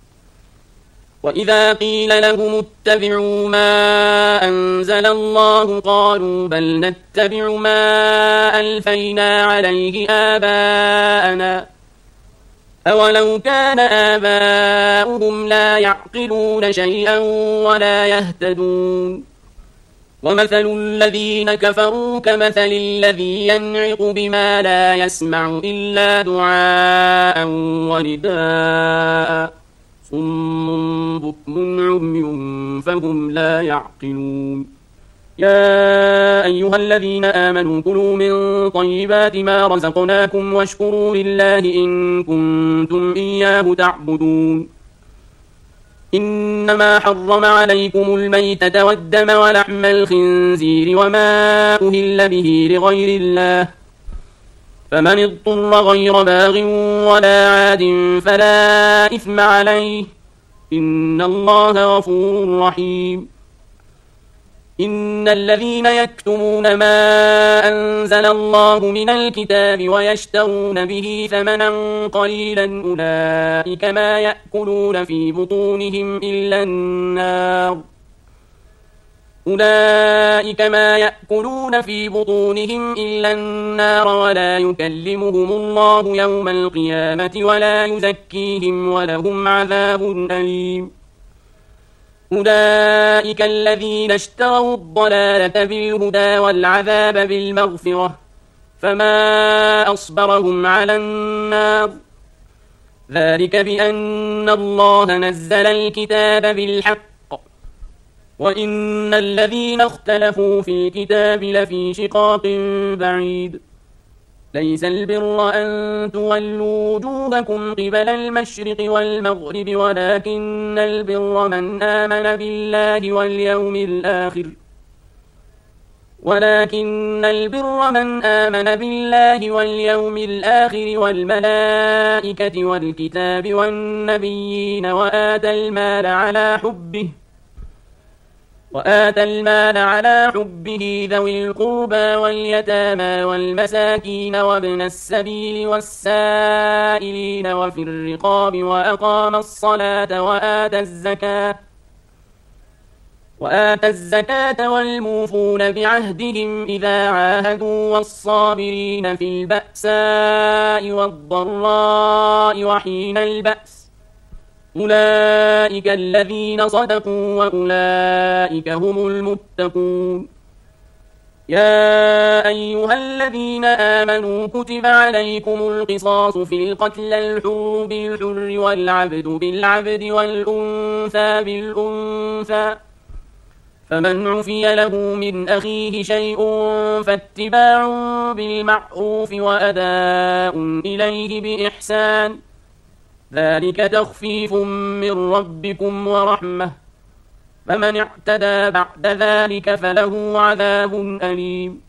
وإذا قيل لهم اتبعوا ما أنزل الله قالوا بل نتبع ما ألفينا عليه آباءنا أولو كان آباؤهم لا يعقلون شيئا ولا يهتدون ومثل الذين كفروا كمثل الذي ينعق بما لا يسمع إلا دعاء ونداء صم بكم عمي فهم لا يعقلون يا أيها الذين آمنوا كلوا من طيبات ما رزقناكم واشكروا لله إن كنتم إياه تعبدون إنما حرم عليكم الميتة والدم ولحم الخنزير وما أهل به لغير الله فمن اضطر غير باغ ولا عاد فلا إثم عليه إن الله غفور رحيم إن الذين يكتمون ما أنزل الله من الكتاب ويشترون به ثمنا قليلا أولئك ما يأكلون في بطونهم إلا النار أولئك ما يأكلون في بطونهم إلا النار ولا يكلمهم الله يوم القيامة ولا يزكيهم ولهم عذاب أليم أولئك الذين اشتروا الضلالة بالهدى والعذاب بالمغفرة فما أصبرهم على النار ذلك بأن الله نزل الكتاب بالحق وإن الذين اختلفوا في الكتاب لفي شقاق بعيد ليس البر أن تولوا وجوهكم قبل المشرق والمغرب ولكن البر من آمن بالله واليوم الآخر ولكن البر من آمن بالله واليوم الآخر والملائكة والكتاب والنبيين وآتى المال على حبه وآتى المال على حبه ذوي القربى واليتامى والمساكين وابن السبيل والسائلين وفي الرقاب وأقام الصلاة وآتى الزكاة وآتى الزكاة والموفون بعهدهم إذا عاهدوا والصابرين في البأساء والضراء وحين البأس أولئك الذين صدقوا وأولئك هم المتقون. يا أيها الذين آمنوا كتب عليكم القصاص في القتل الحر بالحر والعبد بالعبد والأنثى بالأنثى فمن عفي له من أخيه شيء فاتباع بالمعروف وأداء إليه بإحسان ذلك تخفيف من ربكم ورحمة فمن اعتدى بعد ذلك فله عذاب أليم.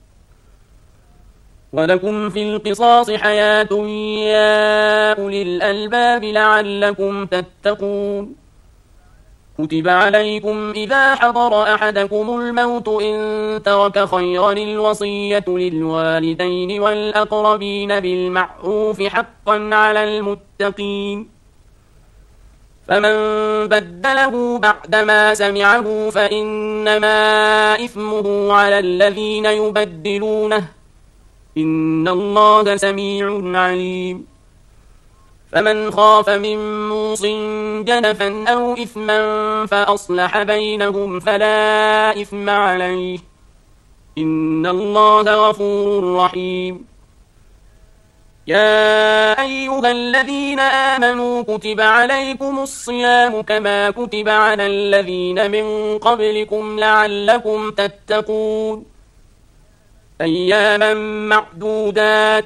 ولكم في القصاص حياة يا أولي الألباب لعلكم تتقون. كتب عليكم إذا حضر أحدكم الموت إن ترك خيرا الوصية للوالدين والأقربين بالمعروف حقا على المتقين. فمن بدله بعدما سمعه فإنما إثمه على الذين يبدلونه إن الله سميع عليم. فمن خاف من موص جنفا أو إثما فأصلح بينهم فلا إثم عليه إن الله غفور رحيم. يا أيها الذين آمنوا كتب عليكم الصيام كما كتب على الذين من قبلكم لعلكم تتقون أياما معدودات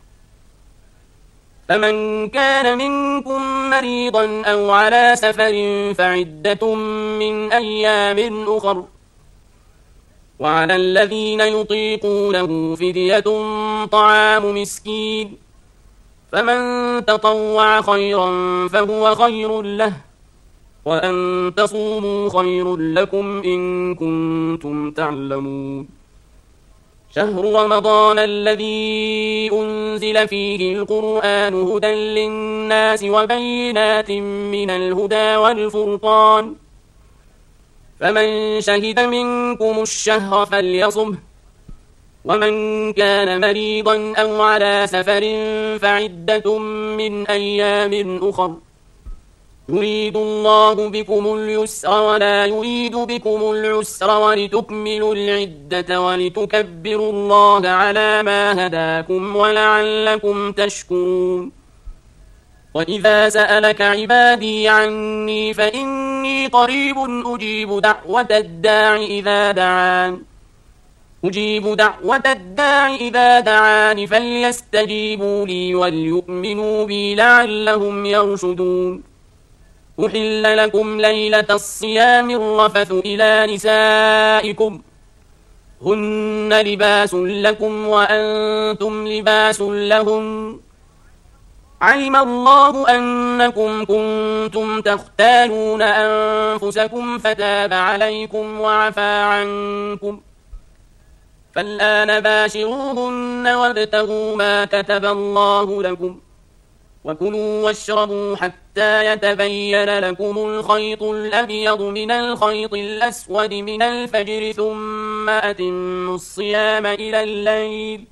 فمن كان منكم مريضا أو على سفر فعدة من أيام أخر وعلى الذين يطيقونه فدية طعام مسكين فمن تطوع خيرا فهو خير له وأن تصوموا خير لكم إن كنتم تعلمون. شهر رمضان الذي أنزل فيه القرآن هدى للناس وبينات من الهدى والفرقان فمن شهد منكم الشهر فليصمه ومن كان مريضا أو على سفر فعدة من أيام أخر يريد الله بكم اليسر ولا يريد بكم العسر ولتكملوا العدة ولتكبروا الله على ما هداكم ولعلكم تشكرون. وإذا سألك عبادي عني فإني قريب أجيب دعوة الداع إذا دعان أجيب دعوة الداع إذا دعان فليستجيبوا لي وليؤمنوا بي لعلهم يرشدون. أحل لكم ليلة الصيام الرفث إلى نسائكم هن لباس لكم وأنتم لباس لهن علم الله أنكم كنتم تختانون أنفسكم فتاب عليكم وعفى عنكم فالآن باشروهن وابتغوا ما كتب الله لكم وكلوا واشربوا حتى يتبين لكم الخيط الأبيض من الخيط الأسود من الفجر ثم أتموا الصيام إلى الليل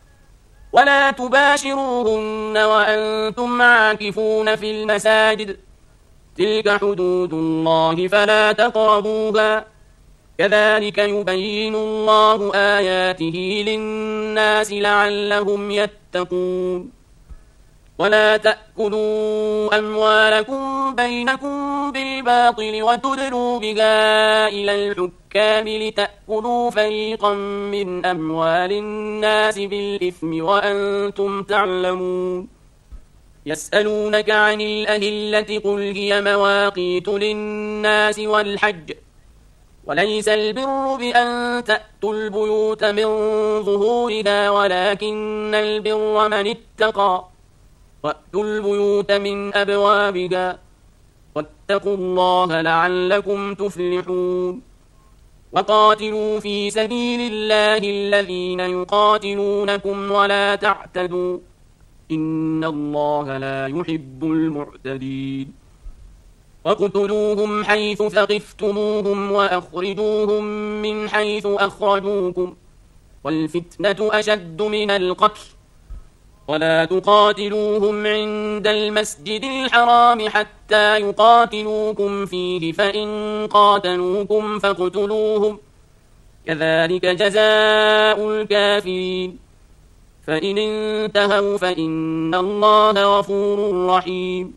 ولا تباشروهن وأنتم عاكفون في المساجد تلك حدود الله فلا تقربوها كذلك يبين الله آياته للناس لعلهم يتقون. ولا تأكلوا أموالكم بينكم بالباطل وتدلوا بها إلى الحكام لتأكلوا فريقا من أموال الناس بالإثم وأنتم تعلمون. يسألونك عن الأهلة قل هي مواقيت للناس والحج وليس البر بأن تأتوا البيوت من ظهورها ولكن البر من اتقى وأتوا البيوت من أبوابها واتقوا الله لعلكم تفلحون. وقاتلوا في سبيل الله الذين يقاتلونكم ولا تعتدوا إن الله لا يحب المعتدين وقتلوهم حيث ثقفتموهم وأخرجوهم من حيث أخرجوكم والفتنة أشد من القتل ولا تقاتلوهم عند المسجد الحرام حتى يقاتلوكم فيه فإن قاتلوكم فاقتلوهم كذلك جزاء الكافرين فإن انتهوا فإن الله غفور رحيم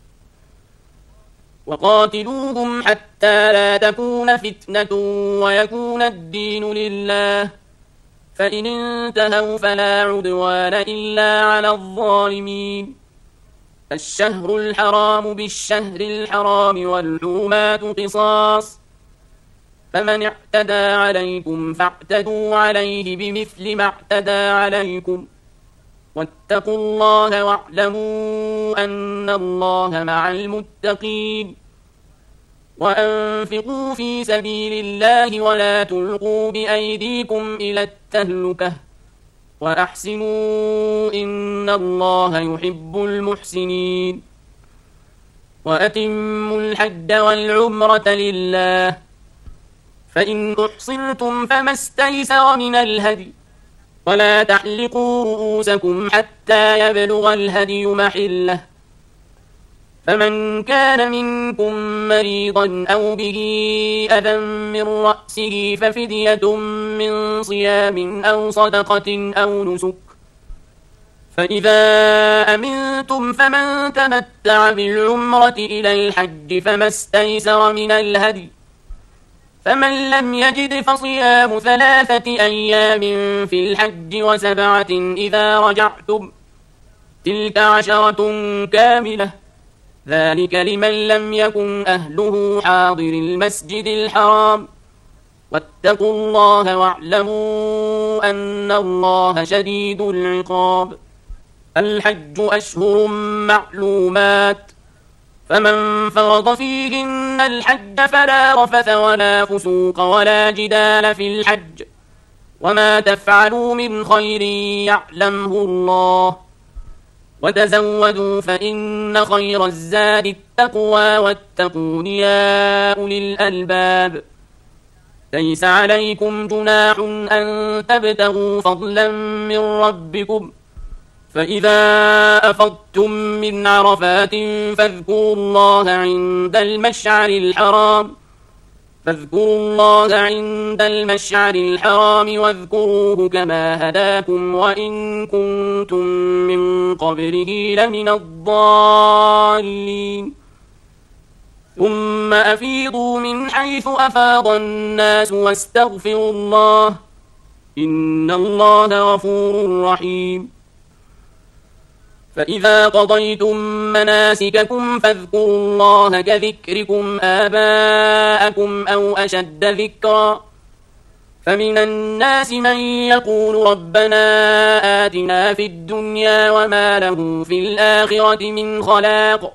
وقاتلوهم حتى لا تكون فتنة ويكون الدين لله فإن انتهوا فلا عدوان إلا على الظالمين الشهر الحرام بالشهر الحرام والحرمات قصاص فمن اعتدى عليكم فاعتدوا عليه بمثل ما اعتدى عليكم واتقوا الله واعلموا أن الله مع المتقين وأنفقوا في سبيل الله ولا تلقوا بأيديكم إلى التهلكة وأحسنوا إن الله يحب المحسنين وأتموا الحج والعمرة لله فإن أحصرتم فما استيسر من الهدي ولا تحلقوا رؤوسكم حتى يبلغ الهدي محله فمن كان منكم مريضا أو به أذى من رأسه ففدية من صيام أو صدقة أو نسك فإذا أمنتم فمن تمتع بالعمرة إلى الحج فما استيسر من الهدي فمن لم يجد فصيام ثلاثة أيام في الحج وسبعة إذا رجعتم تلك عشرة كاملة ذلك لمن لم يكن أهله حاضر المسجد الحرام واتقوا الله واعلموا أن الله شديد العقاب الحج أشهر معلومات فمن فرض فيهن الحج فلا رفث ولا فسوق ولا جدال في الحج وما تفعلوا من خير يعلمه الله وتزودوا فإن خير الزاد التقوى واتقون يا أولي الألباب ليس عليكم جناح أن تبتغوا فضلا من ربكم فإذا أفضتم من عرفات فاذكروا الله عند المشعر الحرام فاذكروا الله عند المشعر الحرام واذكروه كما هداكم وإن كنتم من قبله لمن الضالين ثم أفيضوا من حيث أفاض الناس واستغفروا الله إن الله غفور رحيم فإذا قضيتم مناسككم فاذكروا الله كذكركم آباءكم أو أشد ذكرا فمن الناس من يقول ربنا آتنا في الدنيا وما له في الآخرة من خلاق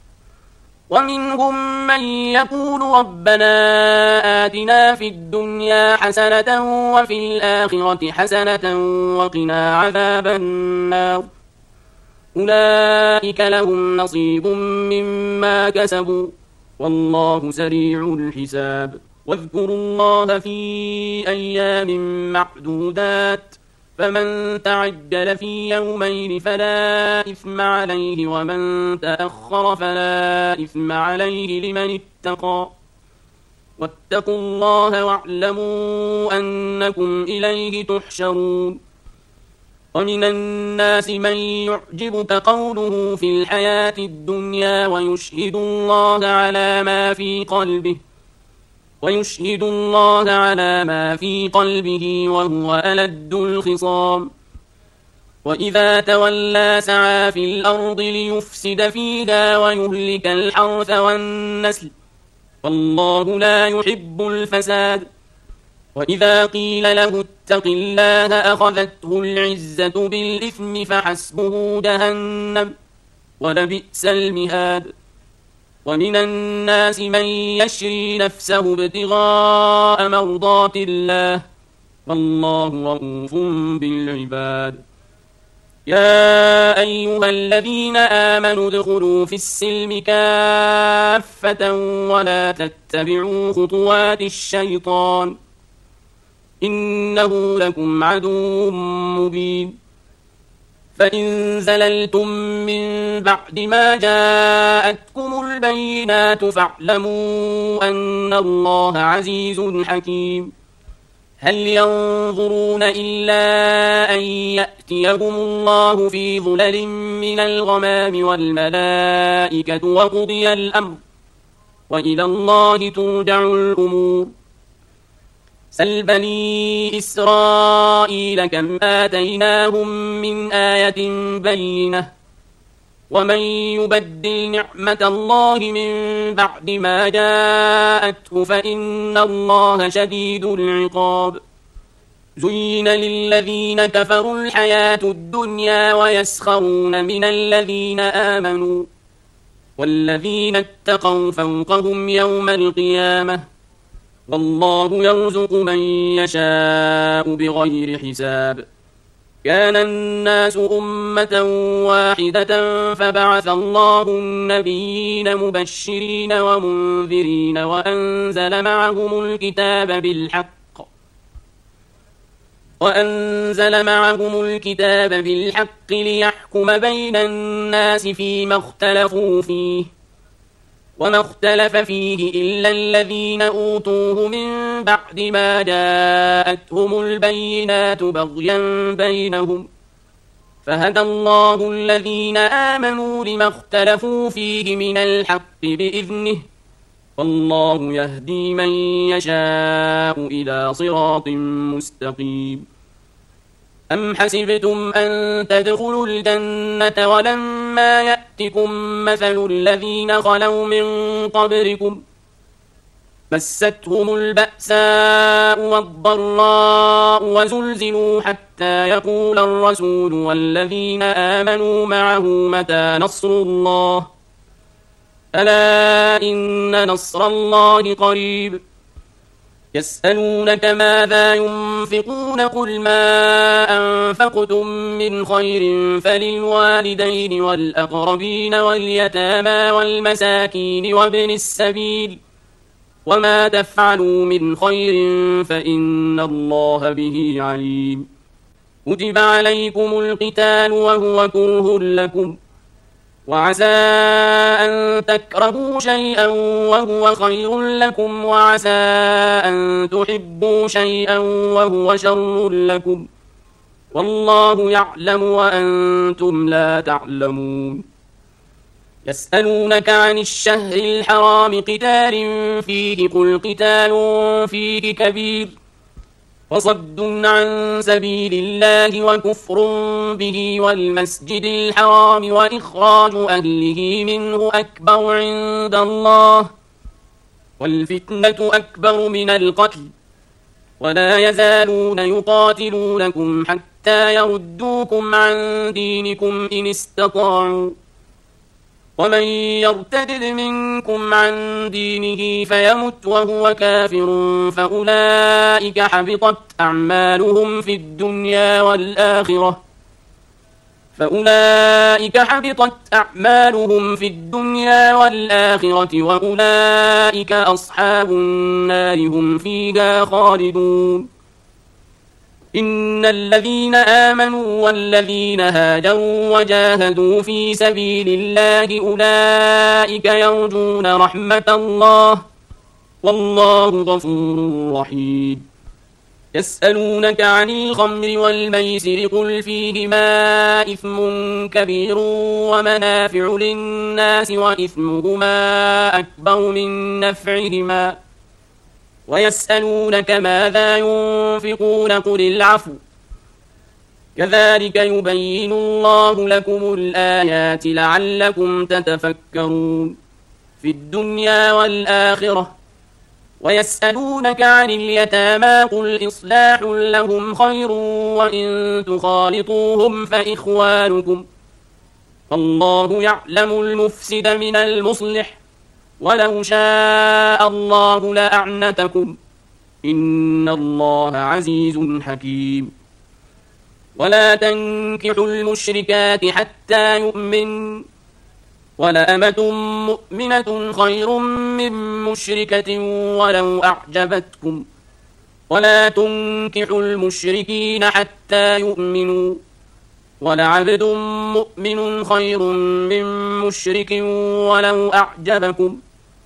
ومنهم من يقول ربنا آتنا في الدنيا حسنة وفي الآخرة حسنة وقنا عذاب النار أولئك لهم نصيب مما كسبوا والله سريع الحساب واذكروا الله في أيام معدودات فمن تعجل في يومين فلا إثم عليه ومن تأخر فلا إثم عليه لمن اتقى واتقوا الله واعلموا أنكم إليه تحشرون ومن الناس من يعجبك قوله في الحياة الدنيا ويشهد الله على ما في قلبه ويشهد الله على ما في قلبه وهو ألد الخصام وإذا تولى سعى في الأرض ليفسد فيها ويهلك الحرث والنسل والله لا يحب الفساد وإذا قيل له اتق الله أخذته العزة بالإثم فحسبه جهنم ولبئس المهاد ومن الناس من يشري نفسه ابتغاء مرضات الله والله رؤوف بالعباد. يا أيها الذين آمنوا ادخلوا في السلم كافة ولا تتبعوا خطوات الشيطان إنه لكم عدو مبين. فإن زللتم من بعد ما جاءتكم البينات فاعلموا أن الله عزيز حكيم. هل ينظرون إلا أن يأتيهم الله في ظلل من الغمام والملائكة وقضي الأمر وإلى الله ترجع الأمور. سل بني إسرائيل كم آتيناهم من آية بينة ومن يبدل نعمة الله من بعد ما جاءته فإن الله شديد العقاب. زين للذين كفروا الحياة الدنيا ويسخرون من الذين آمنوا والذين اتقوا فوقهم يوم القيامة والله يرزق من يشاء بغير حساب. كان الناس أمة واحدة فبعث الله النبيين مبشرين ومنذرين وأنزل معهم الكتاب بالحق وأنزل معهم الكتاب بالحق ليحكم بين الناس فيما اختلفوا فيه وما اختلف فيه إلا الذين أوتوه من بعد ما جاءتهم البينات بغيا بينهم فهدى الله الذين آمنوا لما اختلفوا فيه من الحق بإذنه والله يهدي من يشاء إلى صراط مستقيم. أم حسبتم أن تدخلوا الجنة ولما يأتكم مثل الذين خلوا من قبلكم مستهم البأساء والضراء وزلزلوا حتى يقول الرسول والذين آمنوا معه متى نصر الله ألا إن نصر الله قريب. يسألونك ماذا ينفقون قل ما أنفقتم من خير فللوالدين والأقربين واليتامى والمساكين وابن السبيل وما تفعلوا من خير فإن الله به عليم. كتب عليكم القتال وهو كره لكم وعسى أن تكرهوا شيئا وهو خير لكم وعسى أن تحبوا شيئا وهو شر لكم والله يعلم وأنتم لا تعلمون. يسألونك عن الشهر الحرام قتال فيه قل قتال فيه كبير وصد عن سبيل الله وكفر به والمسجد الحرام وإخراج أهله منه أكبر عند الله والفتنة أكبر من القتل ولا يزالون يقاتلونكم حتى يردوكم عن دينكم إن استطاعوا ومن يرتد منكم عن دينه فيمت وهو كافر فأولئك حبطت أعمالهم في الدنيا والآخرة فأولئك حبطت أعمالهم في الدنيا والآخرة وأولئك أصحاب النار هم فيها خالدون. إن الذين آمنوا والذين هاجروا وجاهدوا في سبيل الله أولئك يرجون رحمة الله والله غفور رحيم. يسألونك عن الخمر والميسر قل فيهما إثم كبير ومنافع للناس وإثمهما أكبر من نفعهما ويسألونك ماذا ينفقون قل العفو كذلك يبين الله لكم الآيات لعلكم تتفكرون في الدنيا والآخرة. ويسألونك عن اليتامى قل إصلاح لهم خير وإن تخالطوهم فإخوانكم والله يعلم المفسد من المصلح ولو شاء الله لأعنتكم إن الله عزيز حكيم ولا تنكحوا المشركات حتى يؤمن ولأمة مؤمنة خير من مشركة ولو أعجبتكم ولا تنكحوا المشركين حتى يؤمنوا ولعبد مؤمن خير من مشرك ولو أعجبكم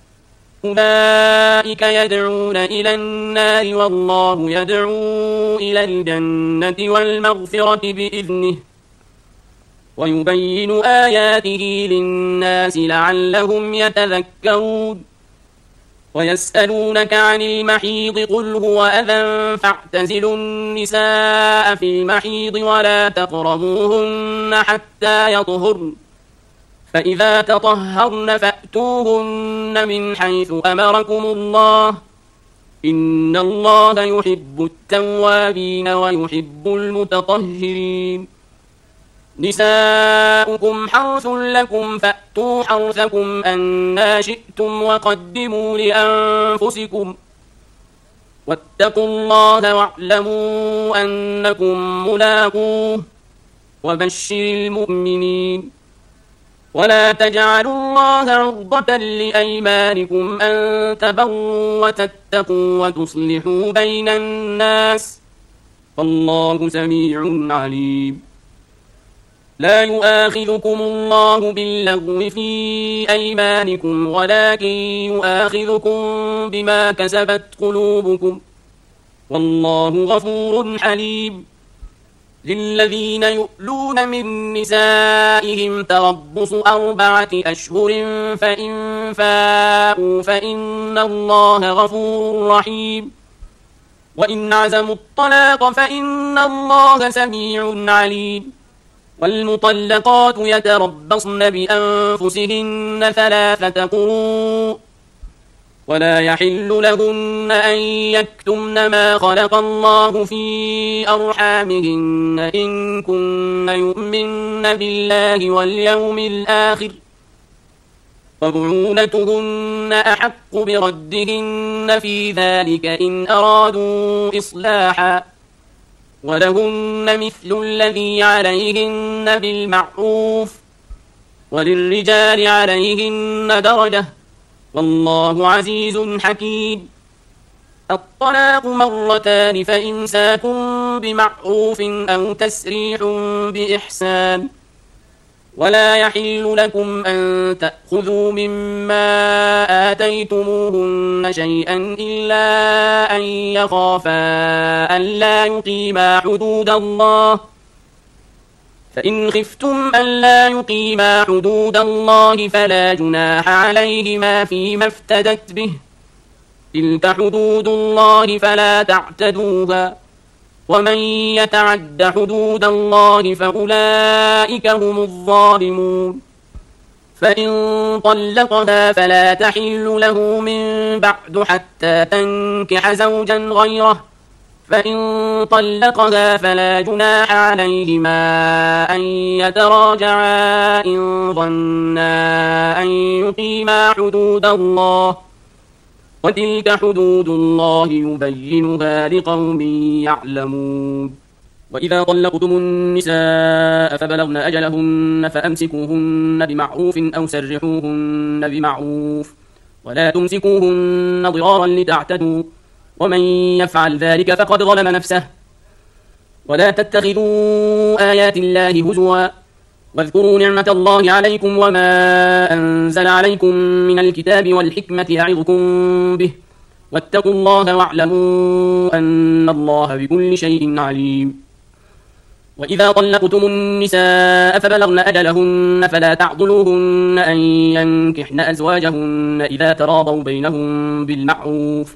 أولئك يدعون إلى النار والله يدعو إلى الجنة والمغفرة بإذنه ويبين آياته للناس لعلهم يتذكرون ويسألونك عن المحيض قل هو أذى فاعتزلوا النساء في المحيض ولا تقربوهن حتى يطهرن فإذا تطهرن فأتوهن من حيث أمركم الله إن الله يحب التوابين ويحب المتطهرين نساؤكم حرث لكم فأتوا حرثكم أنى شئتم وقدموا لأنفسكم واتقوا الله واعلموا أنكم ملاقوه وبشر المؤمنين ولا تجعلوا الله عرضة لأيمانكم أن تبروا وتتقوا وتصلحوا بين الناس والله سميع عليم لا يؤاخذكم الله باللغو في أيمانكم ولكن يؤاخذكم بما كسبت قلوبكم والله غفور حليم للذين يؤلون من نسائهم تربص أربعة أشهر فإن فاءوا فإن الله غفور رحيم وإن عزموا الطلاق فإن الله سميع عليم والمطلقات يتربصن بأنفسهن ثلاثة قروء ولا يحل لهن أن يكتمن ما خلق الله في أرحامهن إن كن يؤمن بالله واليوم الآخر وبعولتهن أحق بردهن في ذلك إن أرادوا إصلاحا ولهن مثل الذي عليهن بالمعروف وللرجال عليهن درجة والله عزيز حكيم الطلاق مرتان فإمساك بمعروف أو تسريح بإحسان ولا يحل لكم أن تأخذوا مما آتيتموهن شيئا إلا أن يخافا ألا يقيما حدود الله فإن خفتم ألا يقيما حدود الله فلا جناح عليهما فيما افتدت به تلك حدود الله فلا تعتدوها ومن يتعد حدود الله فأولئك هم الظالمون فإن طلقها فلا تحل له من بعد حتى تنكح زوجا غيره فإن طلقها فلا جناح عليهما أن يتراجعا إن ظنا أن يقيما حدود الله وتلك حدود الله يبينها لقوم يعلمون وإذا طلقتم النساء فبلغن أجلهن فأمسكوهن بمعروف أو سرحوهن بمعروف ولا تمسكوهن ضرارا لتعتدوا ومن يفعل ذلك فقد ظلم نفسه ولا تتخذوا آيات الله هزوا واذكروا نعمة الله عليكم وما أنزل عليكم من الكتاب والحكمة يعظكم به واتقوا الله واعلموا أن الله بكل شيء عليم وإذا طلقتم النساء فبلغن أجلهن فلا تعضلوهن أن ينكحن أزواجهن إذا تراضوا بينهم بالمعروف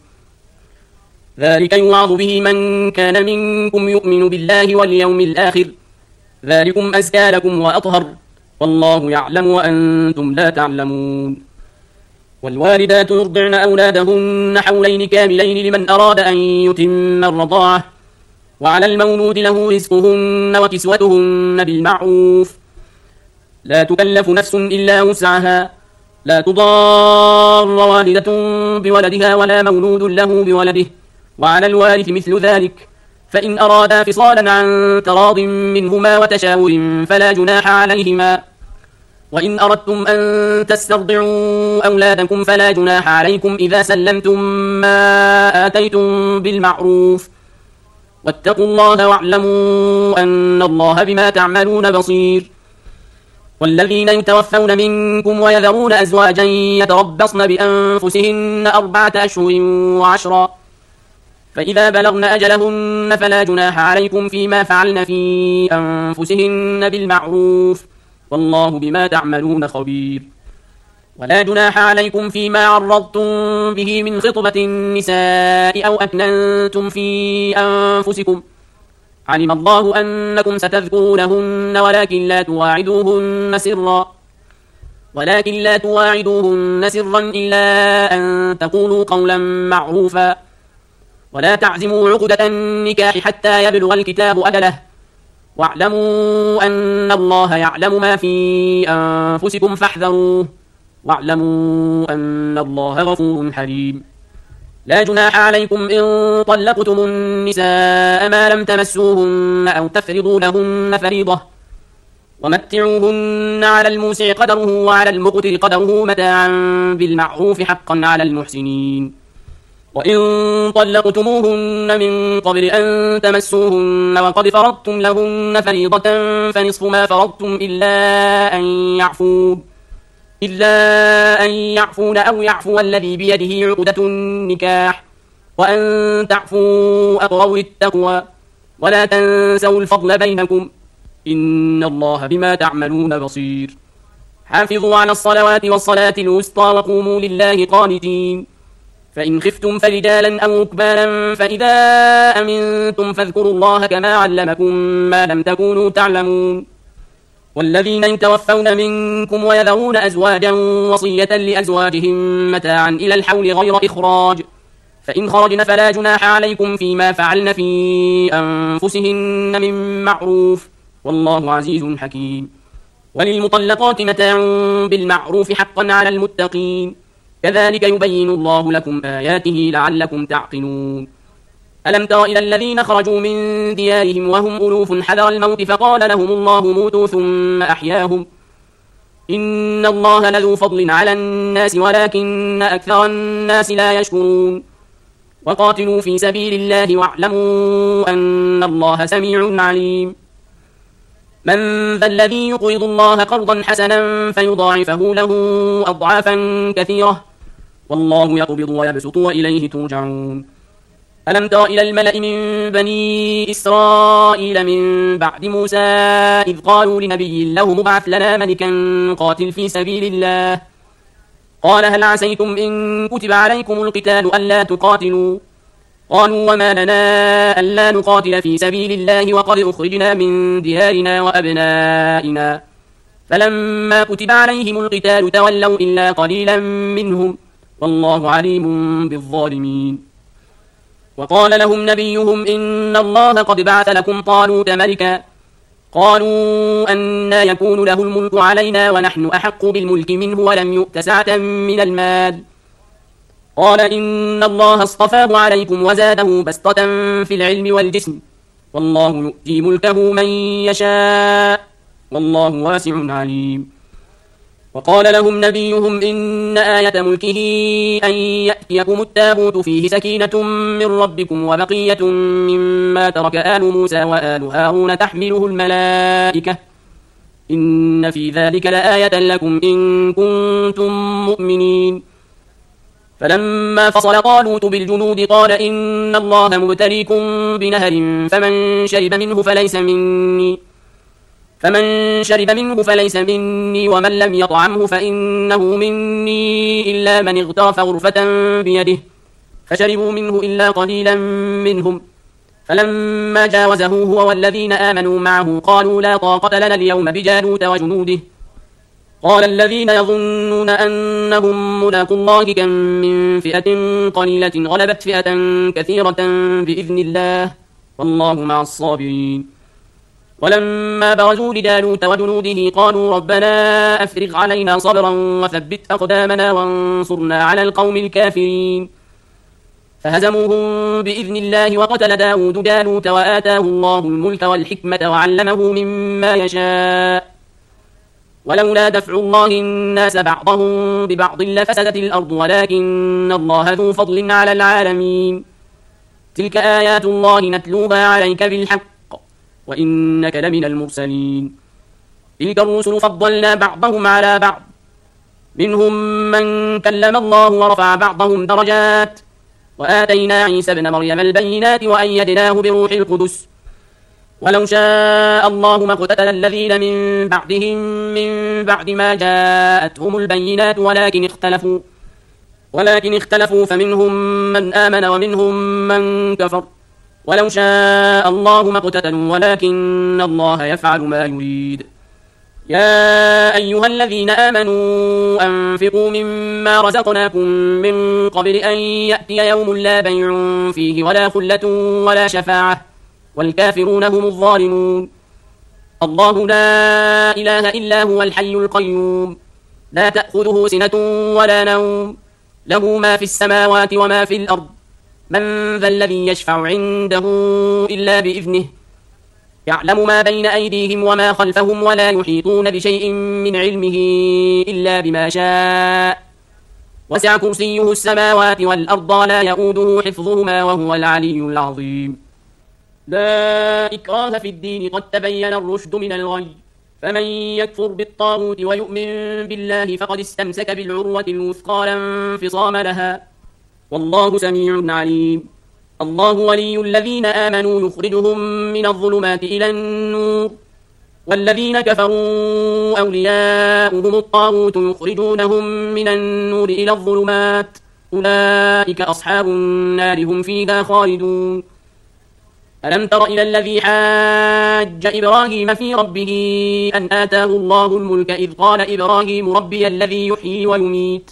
ذلك يوعظ به من كان منكم يؤمن بالله واليوم الآخر ذلكم أزكى لكم وأطهر والله يعلم وأنتم لا تعلمون والوالدات يرضعن أولادهن حولين كاملين لمن أراد أن يتم الرضاعة وعلى المولود له رزقهن وكسوتهن بالمعروف لا تكلف نفس إلا وسعها لا تضار والدة بولدها ولا مولود له بولده، وعلى الوارث مثل ذلك، فإن أرادا فصالا عن تراض منهما وتشاور فلا جناح عليهما. وإن أردتم أن تسترضعوا أولادكم فلا جناح عليكم إذا سلمتم ما آتيتم بالمعروف، واتقوا الله واعلموا أن الله بما تعملون بصير. والذين يتوفون منكم ويذرون أزواجا يتربصن بأنفسهن أربعة أشهر وعشرا، فإذا بلغن أجلهن فلا جناح عليكم فيما فعلن في أنفسهن بالمعروف، والله بما تعملون خبير. ولا جناح عليكم فيما عرضتم به من خطبة النساء أو أكننتم في أنفسكم، علم الله أنكم ستذكرونهن ولكن لا تواعدوهن سرا ولكن لا تواعدوهن سرا إلا أن تقولوا قولا معروفا، ولا تعزموا عقدة النكاح حتى يبلغ الكتاب أجله، واعلموا أن الله يعلم ما في أنفسكم فاحذروه، واعلموا أن الله غفور حليم. لا جناح عليكم إن طلقتم النساء ما لم تمسوهن أو تفرضوا لهن فريضة، ومتعوهن على الموسع قدره وعلى المقتر قدره متاعا بالمعروف حقا على المحسنين. وإن طلقتموهن من قبل أن تمسوهن وقد فرضتم لهن فريضة فنصف ما فرضتم إلا أن يعفون إلا أن يعفون أو يعفو الذي بيده عقدة النكاح، وأن تعفوا أقرب للتقوى، ولا تنسوا الفضل بينكم، إن الله بما تعملون بصير. حافظوا على الصلوات والصلاة الوسطى وقوموا لله قانتين. فإن خفتم فرجالا أو ركبانا فإذا أمنتم فاذكروا الله كما علمكم ما لم تكونوا تعلمون. والذين يتوفون منكم ويذرون أزواجا وصية لأزواجهم متاعا إلى الحول غير إخراج، فإن خرجن فلا جناح عليكم فيما فعلن في أنفسهن من معروف، والله عزيز حكيم. وللمطلقات متاع بالمعروف حقا على المتقين، كذلك يبين الله لكم آياته لعلكم تعقلون. ألم تر إلى الذين خرجوا من ديارهم وهم ألوف حذر الموت فقال لهم الله موتوا ثم أحياهم، إن الله لذو فضل على الناس ولكن أكثر الناس لا يشكرون. وقاتلوا في سبيل الله واعلموا أن الله سميع عليم. من ذا الذي يقرض الله قرضا حسنا فيضاعفه له أضعافا كثيرة، والله يقبض ويبسط وإليه ترجعون. ألم تر إلى الملأ من بني إسرائيل من بعد موسى إذ قالوا لنبي له مبعث لنا ملكا قاتل في سبيل الله، قال هل عسيتم إن كتب عليكم القتال ألا تقاتلوا؟ قالوا وما لنا ألا نقاتل في سبيل الله وقد أخرجنا من ديارنا وأبنائنا، فلما كتب عليهم القتال تولوا إلا قليلا منهم، والله عليم بالظالمين. وقال لهم نبيهم إن الله قد بعث لكم طالوت ملكا، قالوا أنى يكون له الملك علينا ونحن أحق بالملك منه ولم يؤت سعة من المال، قال إن الله اصطفاه عليكم وزاده بسطة في العلم والجسم، والله يؤتي ملكه من يشاء، والله واسع عليم. وقال لهم نبيهم إن آية ملكه أن يأتيكم التابوت فيه سكينة من ربكم وبقية مما ترك آل موسى وآل هارون تحمله الملائكة، إن في ذلك لآية لكم إن كنتم مؤمنين. فلما فصل طالوت بالجنود قال إن الله مبتليكم بنهر فمن شرب منه فليس مني فمن شرب منه فليس مني ومن لم يطعمه فإنه مني إلا من اغترف غرفة بيده، فشربوا منه إلا قليلا منهم. فلما جاوزه هو والذين آمنوا معه قالوا لا طاقة لنا اليوم بجالوت وجنوده، قال الذين يظنون أنهم ملاقو الله كم من فئة قليلة غلبت فئة كثيرة بإذن الله، والله مع الصابرين. ولما برزوا لجالوت وجنوده قالوا ربنا أفرغ علينا صبرا وثبت أقدامنا وانصرنا على القوم الكافرين فهزموهم بإذن الله وقتل داود جالوت وآتاه الله الملك والحكمة وعلمه مما يشاء ولولا دفع الله الناس بعضهم ببعض لفسدت الأرض ولكن الله ذو فضل على العالمين تلك آيات الله نتلوها عليك بالحق وإنك لمن المرسلين تلك الرسل فضلنا بعضهم على بعض منهم من كلم الله ورفع بعضهم درجات وآتينا عيسى ابن مريم البينات وأيدناه بروح القدس ولو شاء الله ما اقتتل الذين من بعدهم من بعد ما جاءتهم البينات ولكن اختلفوا ولكن اختلفوا فمنهم من آمن ومنهم من كفر ولو شاء الله ما اقتتلوا ولكن الله يفعل ما يريد يا أيها الذين آمنوا أنفقوا مما رزقناكم من قبل أن يأتي يوم لا بيع فيه ولا خلة ولا شفاعة والكافرون هم الظالمون الله لا إله إلا هو الحي القيوم لا تأخذه سنة ولا نوم له ما في السماوات وما في الأرض من ذا الذي يشفع عنده إلا بإذنه يعلم ما بين أيديهم وما خلفهم ولا يحيطون بشيء من علمه إلا بما شاء وسع كرسيه السماوات والأرض لا يؤوده حفظهما وهو العلي العظيم لا إكراه في الدين قد تبين الرشد من الغي فمن يكفر بالطاغوت ويؤمن بالله فقد استمسك بالعروة الوثقى لا انفصام لها والله سميع عليم الله ولي الذين آمنوا يخرجهم من الظلمات إلى النور والذين كفروا أولياؤهم الطاغوت يخرجونهم من النور إلى الظلمات أولئك أصحاب النار هم فيها خالدون ألم تر إلى الذي حاج إبراهيم في ربه أن آتاه الله الملك إذ قال إبراهيم ربي الذي يحيي ويميت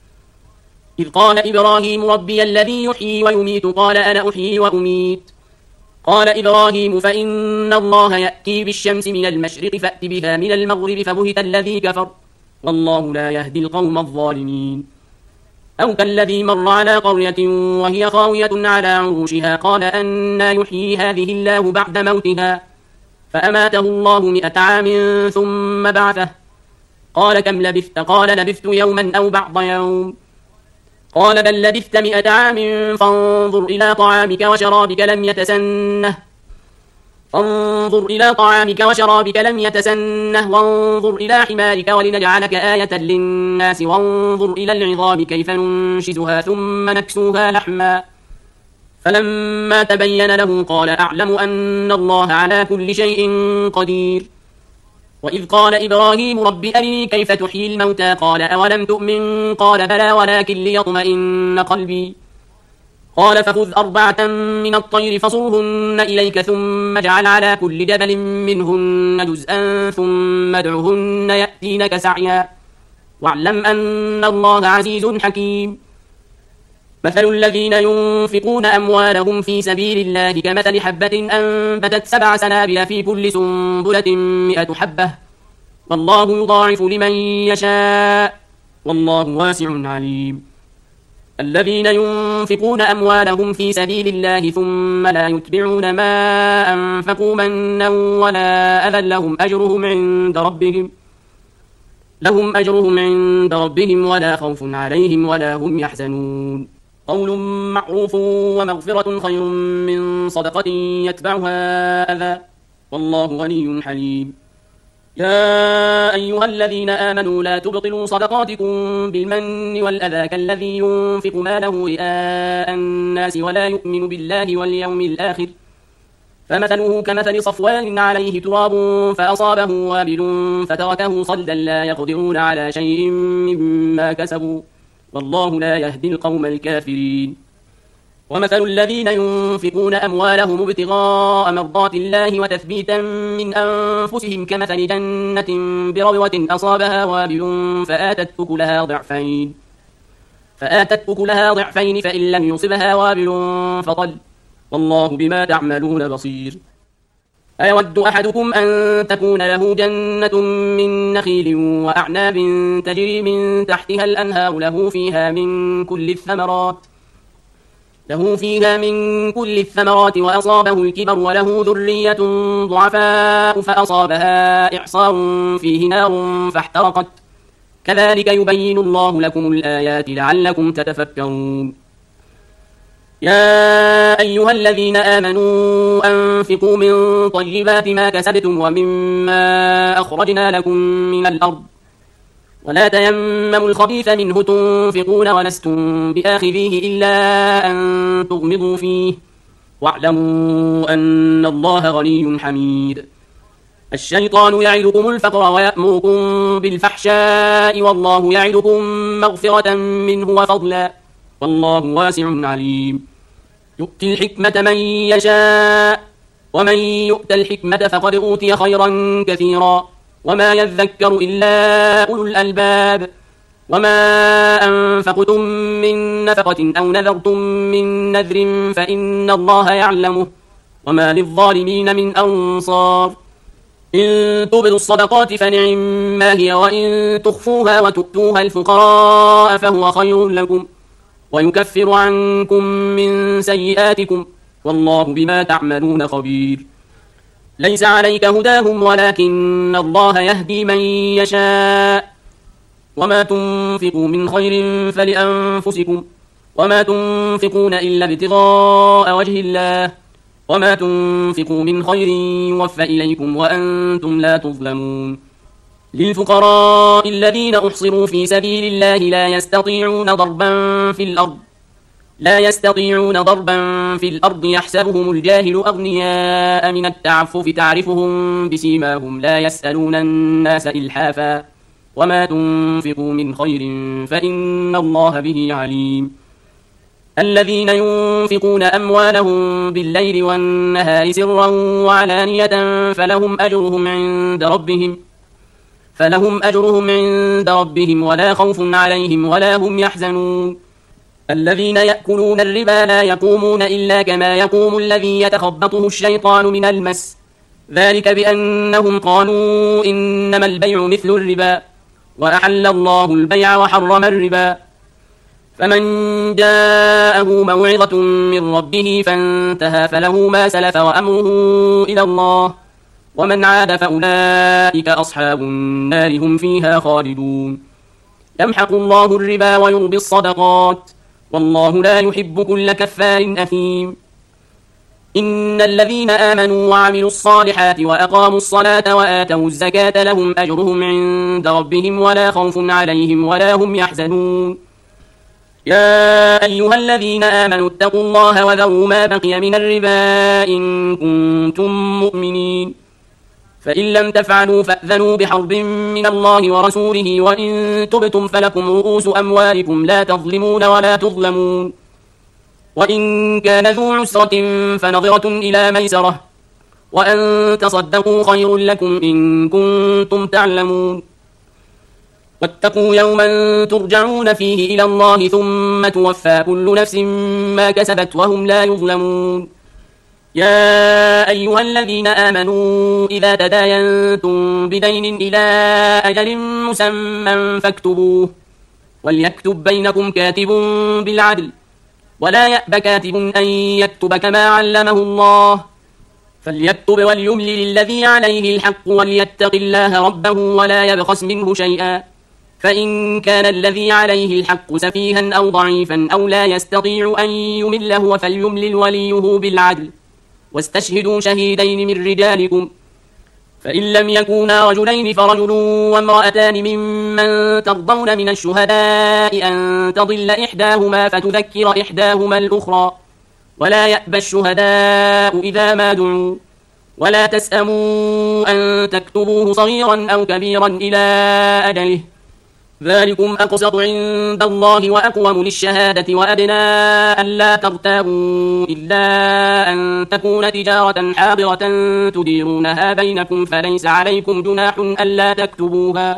إذ قال إبراهيم ربي الذي يحيي ويميت قال أنا أحيي وأميت قال إبراهيم فإن الله يأتي بالشمس من المشرق فأت بها من المغرب فبهت الذي كفر والله لا يهدي القوم الظالمين أو كالذي مر على قرية وهي خاوية على عروشها قال أنى يحيي هذه الله بعد موتها فأماته الله مئة عام ثم بعثه قال كم لبثت قال لبثت يوما أو بعض يوم قال بل لبثت مئة عام فانظر إلى طعامك وشرابك لم يتسنه فانظر إلى طعامك وشرابك لم يتسنه وانظر إلى حمارك ولنجعلك آية للناس وانظر إلى العظام كيف ننشزها ثم نكسوها لحما فلما تبين له قال أعلم أن الله على كل شيء قدير وإذ قال إبراهيم رب أرني كيف تحيي الموتى قال أولم تؤمن قال بلى ولكن ليطمئن قلبي قال فخذ أربعة من الطير فصرهن إليك ثم اجعل على كل جبل منهن جزءا ثم ادعهن يأتينك سعيا واعلم أن الله عزيز حكيم مثل الذين ينفقون أموالهم في سبيل الله كمثل حبة أنبتت سبع سنابل في كل سنبلة مئة حبة والله يضاعف لمن يشاء والله واسع عليم الذين ينفقون أموالهم في سبيل الله ثم لا يتبعون ما أنفقوا منا ولا أذى لهم أجرهم عند ربهم لهم أجرهم عند ربهم ولا خوف عليهم ولا هم يحزنون قول معروف ومغفرة خير من صدقة يتبعها أذى والله غني حليم يا أيها الذين آمنوا لا تبطلوا صدقاتكم بالمن والأذى كالذي ينفق ماله رئاء الناس ولا يؤمن بالله واليوم الآخر فمثله كمثل صفوان عليه تراب فأصابه وابل فتركه صلدا لا يقدرون على شيء مما كسبوا والله لا يهدي القوم الكافرين ومثل الذين ينفقون أموالهم ابتغاء مرضات الله وتثبيتا من أنفسهم كمثل جنة بربوة أصابها وابل فآتت أكلها ضعفين فآتت أكلها ضعفين فإن لم يصبها وابل فطل والله بما تعملون بصير أيود أحدكم أن تكون له جنة من نخيل وأعناب تجري من تحتها الأنهار له فيها من كل الثمرات له فيها من كل الثمرات وأصابه الكبر وله ذرية ضعفاء فأصابها إعصار فيه نار فاحترقت كذلك يبين الله لكم الآيات لعلكم تتفكرون يا أيها الذين آمنوا أنفقوا من طيبات ما كسبتم ومما أخرجنا لكم من الأرض ولا تيمموا الخبيث منه تنفقون ولستم بآخذيه إلا أن تغمضوا فيه واعلموا أن الله غني حميد الشيطان يعدكم الفقر ويأمركم بالفحشاء والله يعدكم مغفرة منه وفضلا والله واسع عليم يؤتي الحكمة من يشاء ومن يؤت الحكمة فقد أوتي خيرا كثيرا وما يذكر إلا أولو الألباب وما أنفقتم من نفقة أو نذرتم من نذر فإن الله يعلمه وما للظالمين من أنصار إن تبدوا الصدقات فنعم ما هي وإن تخفوها وتؤتوها الفقراء فهو خير لكم ويكفر عنكم من سيئاتكم والله بما تعملون خبير ليس عليك هداهم ولكن الله يهدي من يشاء وما تنفقوا من خير فلأنفسكم وما تنفقون إلا ابتغاء وجه الله وما تنفقوا من خير يوفى إليكم وأنتم لا تظلمون للفقراء الذين أحصروا في سبيل الله لا يستطيعون ضربا في الأرض لا يستطيعون ضربا في الأرض يحسبهم الجاهل أغنياء من التعفف تعرفهم بسيماهم لا يسألون الناس إلحافا وما تنفقوا من خير فإن الله به عليم الذين ينفقون أموالهم بالليل والنهار سرا وعلانية فلهم أجرهم عند ربهم فلهم أجرهم عند ربهم ولا خوف عليهم ولا هم يحزنون الذين يأكلون الربا لا يقومون إلا كما يقوم الذي يتخبطه الشيطان من المس ذلك بأنهم قالوا إنما البيع مثل الربا وأحل الله البيع وحرم الربا فمن جاءه موعظة من ربه فانتهى فله ما سلف وأمره إلى الله ومن عاد فأولئك أصحاب النار هم فيها خالدون يمحق الله الربا ويربي الصدقات والله لا يحب كل كفار أثيم إن الذين آمنوا وعملوا الصالحات وأقاموا الصلاة وآتوا الزكاة لهم أجرهم عند ربهم ولا خوف عليهم ولا هم يحزنون يا أيها الذين آمنوا اتقوا الله وذروا ما بقي من الربا إن كنتم مؤمنين فإن لم تفعلوا فأذنوا بحرب من الله ورسوله وإن تبتم فلكم رؤوس أموالكم لا تظلمون ولا تظلمون وإن كان ذو عسرة فنظرة إلى ميسرة وأن تصدقوا خير لكم إن كنتم تعلمون واتقوا يوما ترجعون فيه إلى الله ثم توفى كل نفس ما كسبت وهم لا يظلمون يا أيها الذين آمنوا إذا تداينتم بدين إلى أجل مسمى فاكتبوه وليكتب بينكم كاتب بالعدل ولا يأب كاتب أن يكتب كما علمه الله فليكتب وليملل الذي عليه الحق وليتق الله ربه ولا يبخس منه شيئا فإن كان الذي عليه الحق سفيها أو ضعيفا أو لا يستطيع أن يمل هو فليملل وليه بالعدل واستشهدوا شهيدين من رجالكم فإن لم يكونا رجلين فرجل وامرأتان ممن ترضون من الشهداء أن تضل إحداهما فتذكر إحداهما الأخرى ولا يأبى الشهداء إذا ما دعوا ولا تسأموا أن تكتبوه صغيرا أو كبيرا إلى أجله ذلكم أقسط عند الله وأقوم للشهادة وأدنى ألا ترتابوا إلا أن تكون تجارة حاضرة تديرونها بينكم فليس عليكم جناح ألا تكتبوها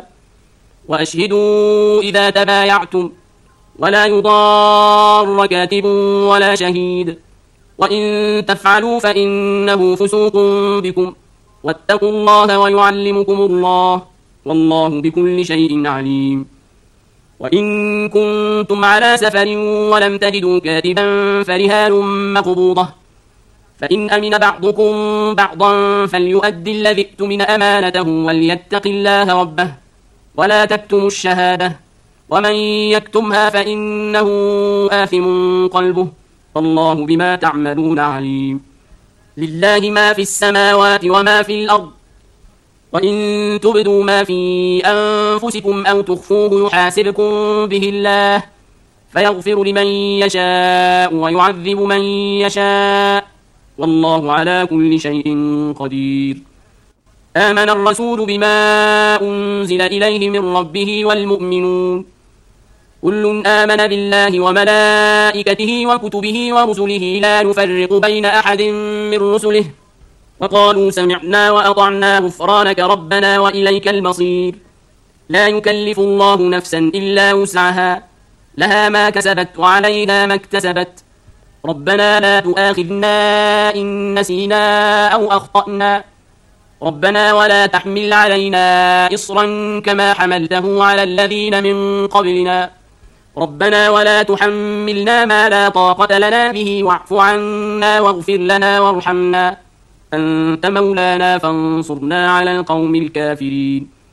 وأشهدوا إذا تبايعتم ولا يضار كاتب ولا شهيد وإن تفعلوا فإنه فسوق بكم واتقوا الله ويعلمكم الله والله بكل شيء عليم. وإن كنتم على سفر ولم تجدوا كاتبا فرهان مقبوضة، فإن أمن بعضكم بعضا فليؤدي الذي اؤتمن أمانته وليتق الله ربه ولا تكتموا الشهادة ومن يكتمها فإنه آثم قلبه والله بما تعملون عليم. لله ما في السماوات وما في الأرض، وإن تبدوا ما في أنفسكم أو تخفوه يحاسبكم به الله فيغفر لمن يشاء ويعذب من يشاء والله على كل شيء قدير. آمن الرسول بما أنزل إليه من ربه والمؤمنون كل آمن بالله وملائكته وكتبه ورسله لا نفرق بين أحد من رسله وقالوا سمعنا وأطعنا غفرانك ربنا وإليك المصير. لا يكلف الله نفسا إلا وسعها لها ما كسبت وعليها ما اكتسبت ربنا لا تؤاخذنا إن نسينا أو أخطأنا ربنا ولا تحمل علينا إصرا كما حملته على الذين من قبلنا ربنا ولا تحملنا ما لا طاقة لنا به واعف عنا واغفر لنا وارحمنا أنت مولانا فانصرنا على القوم الكافرين.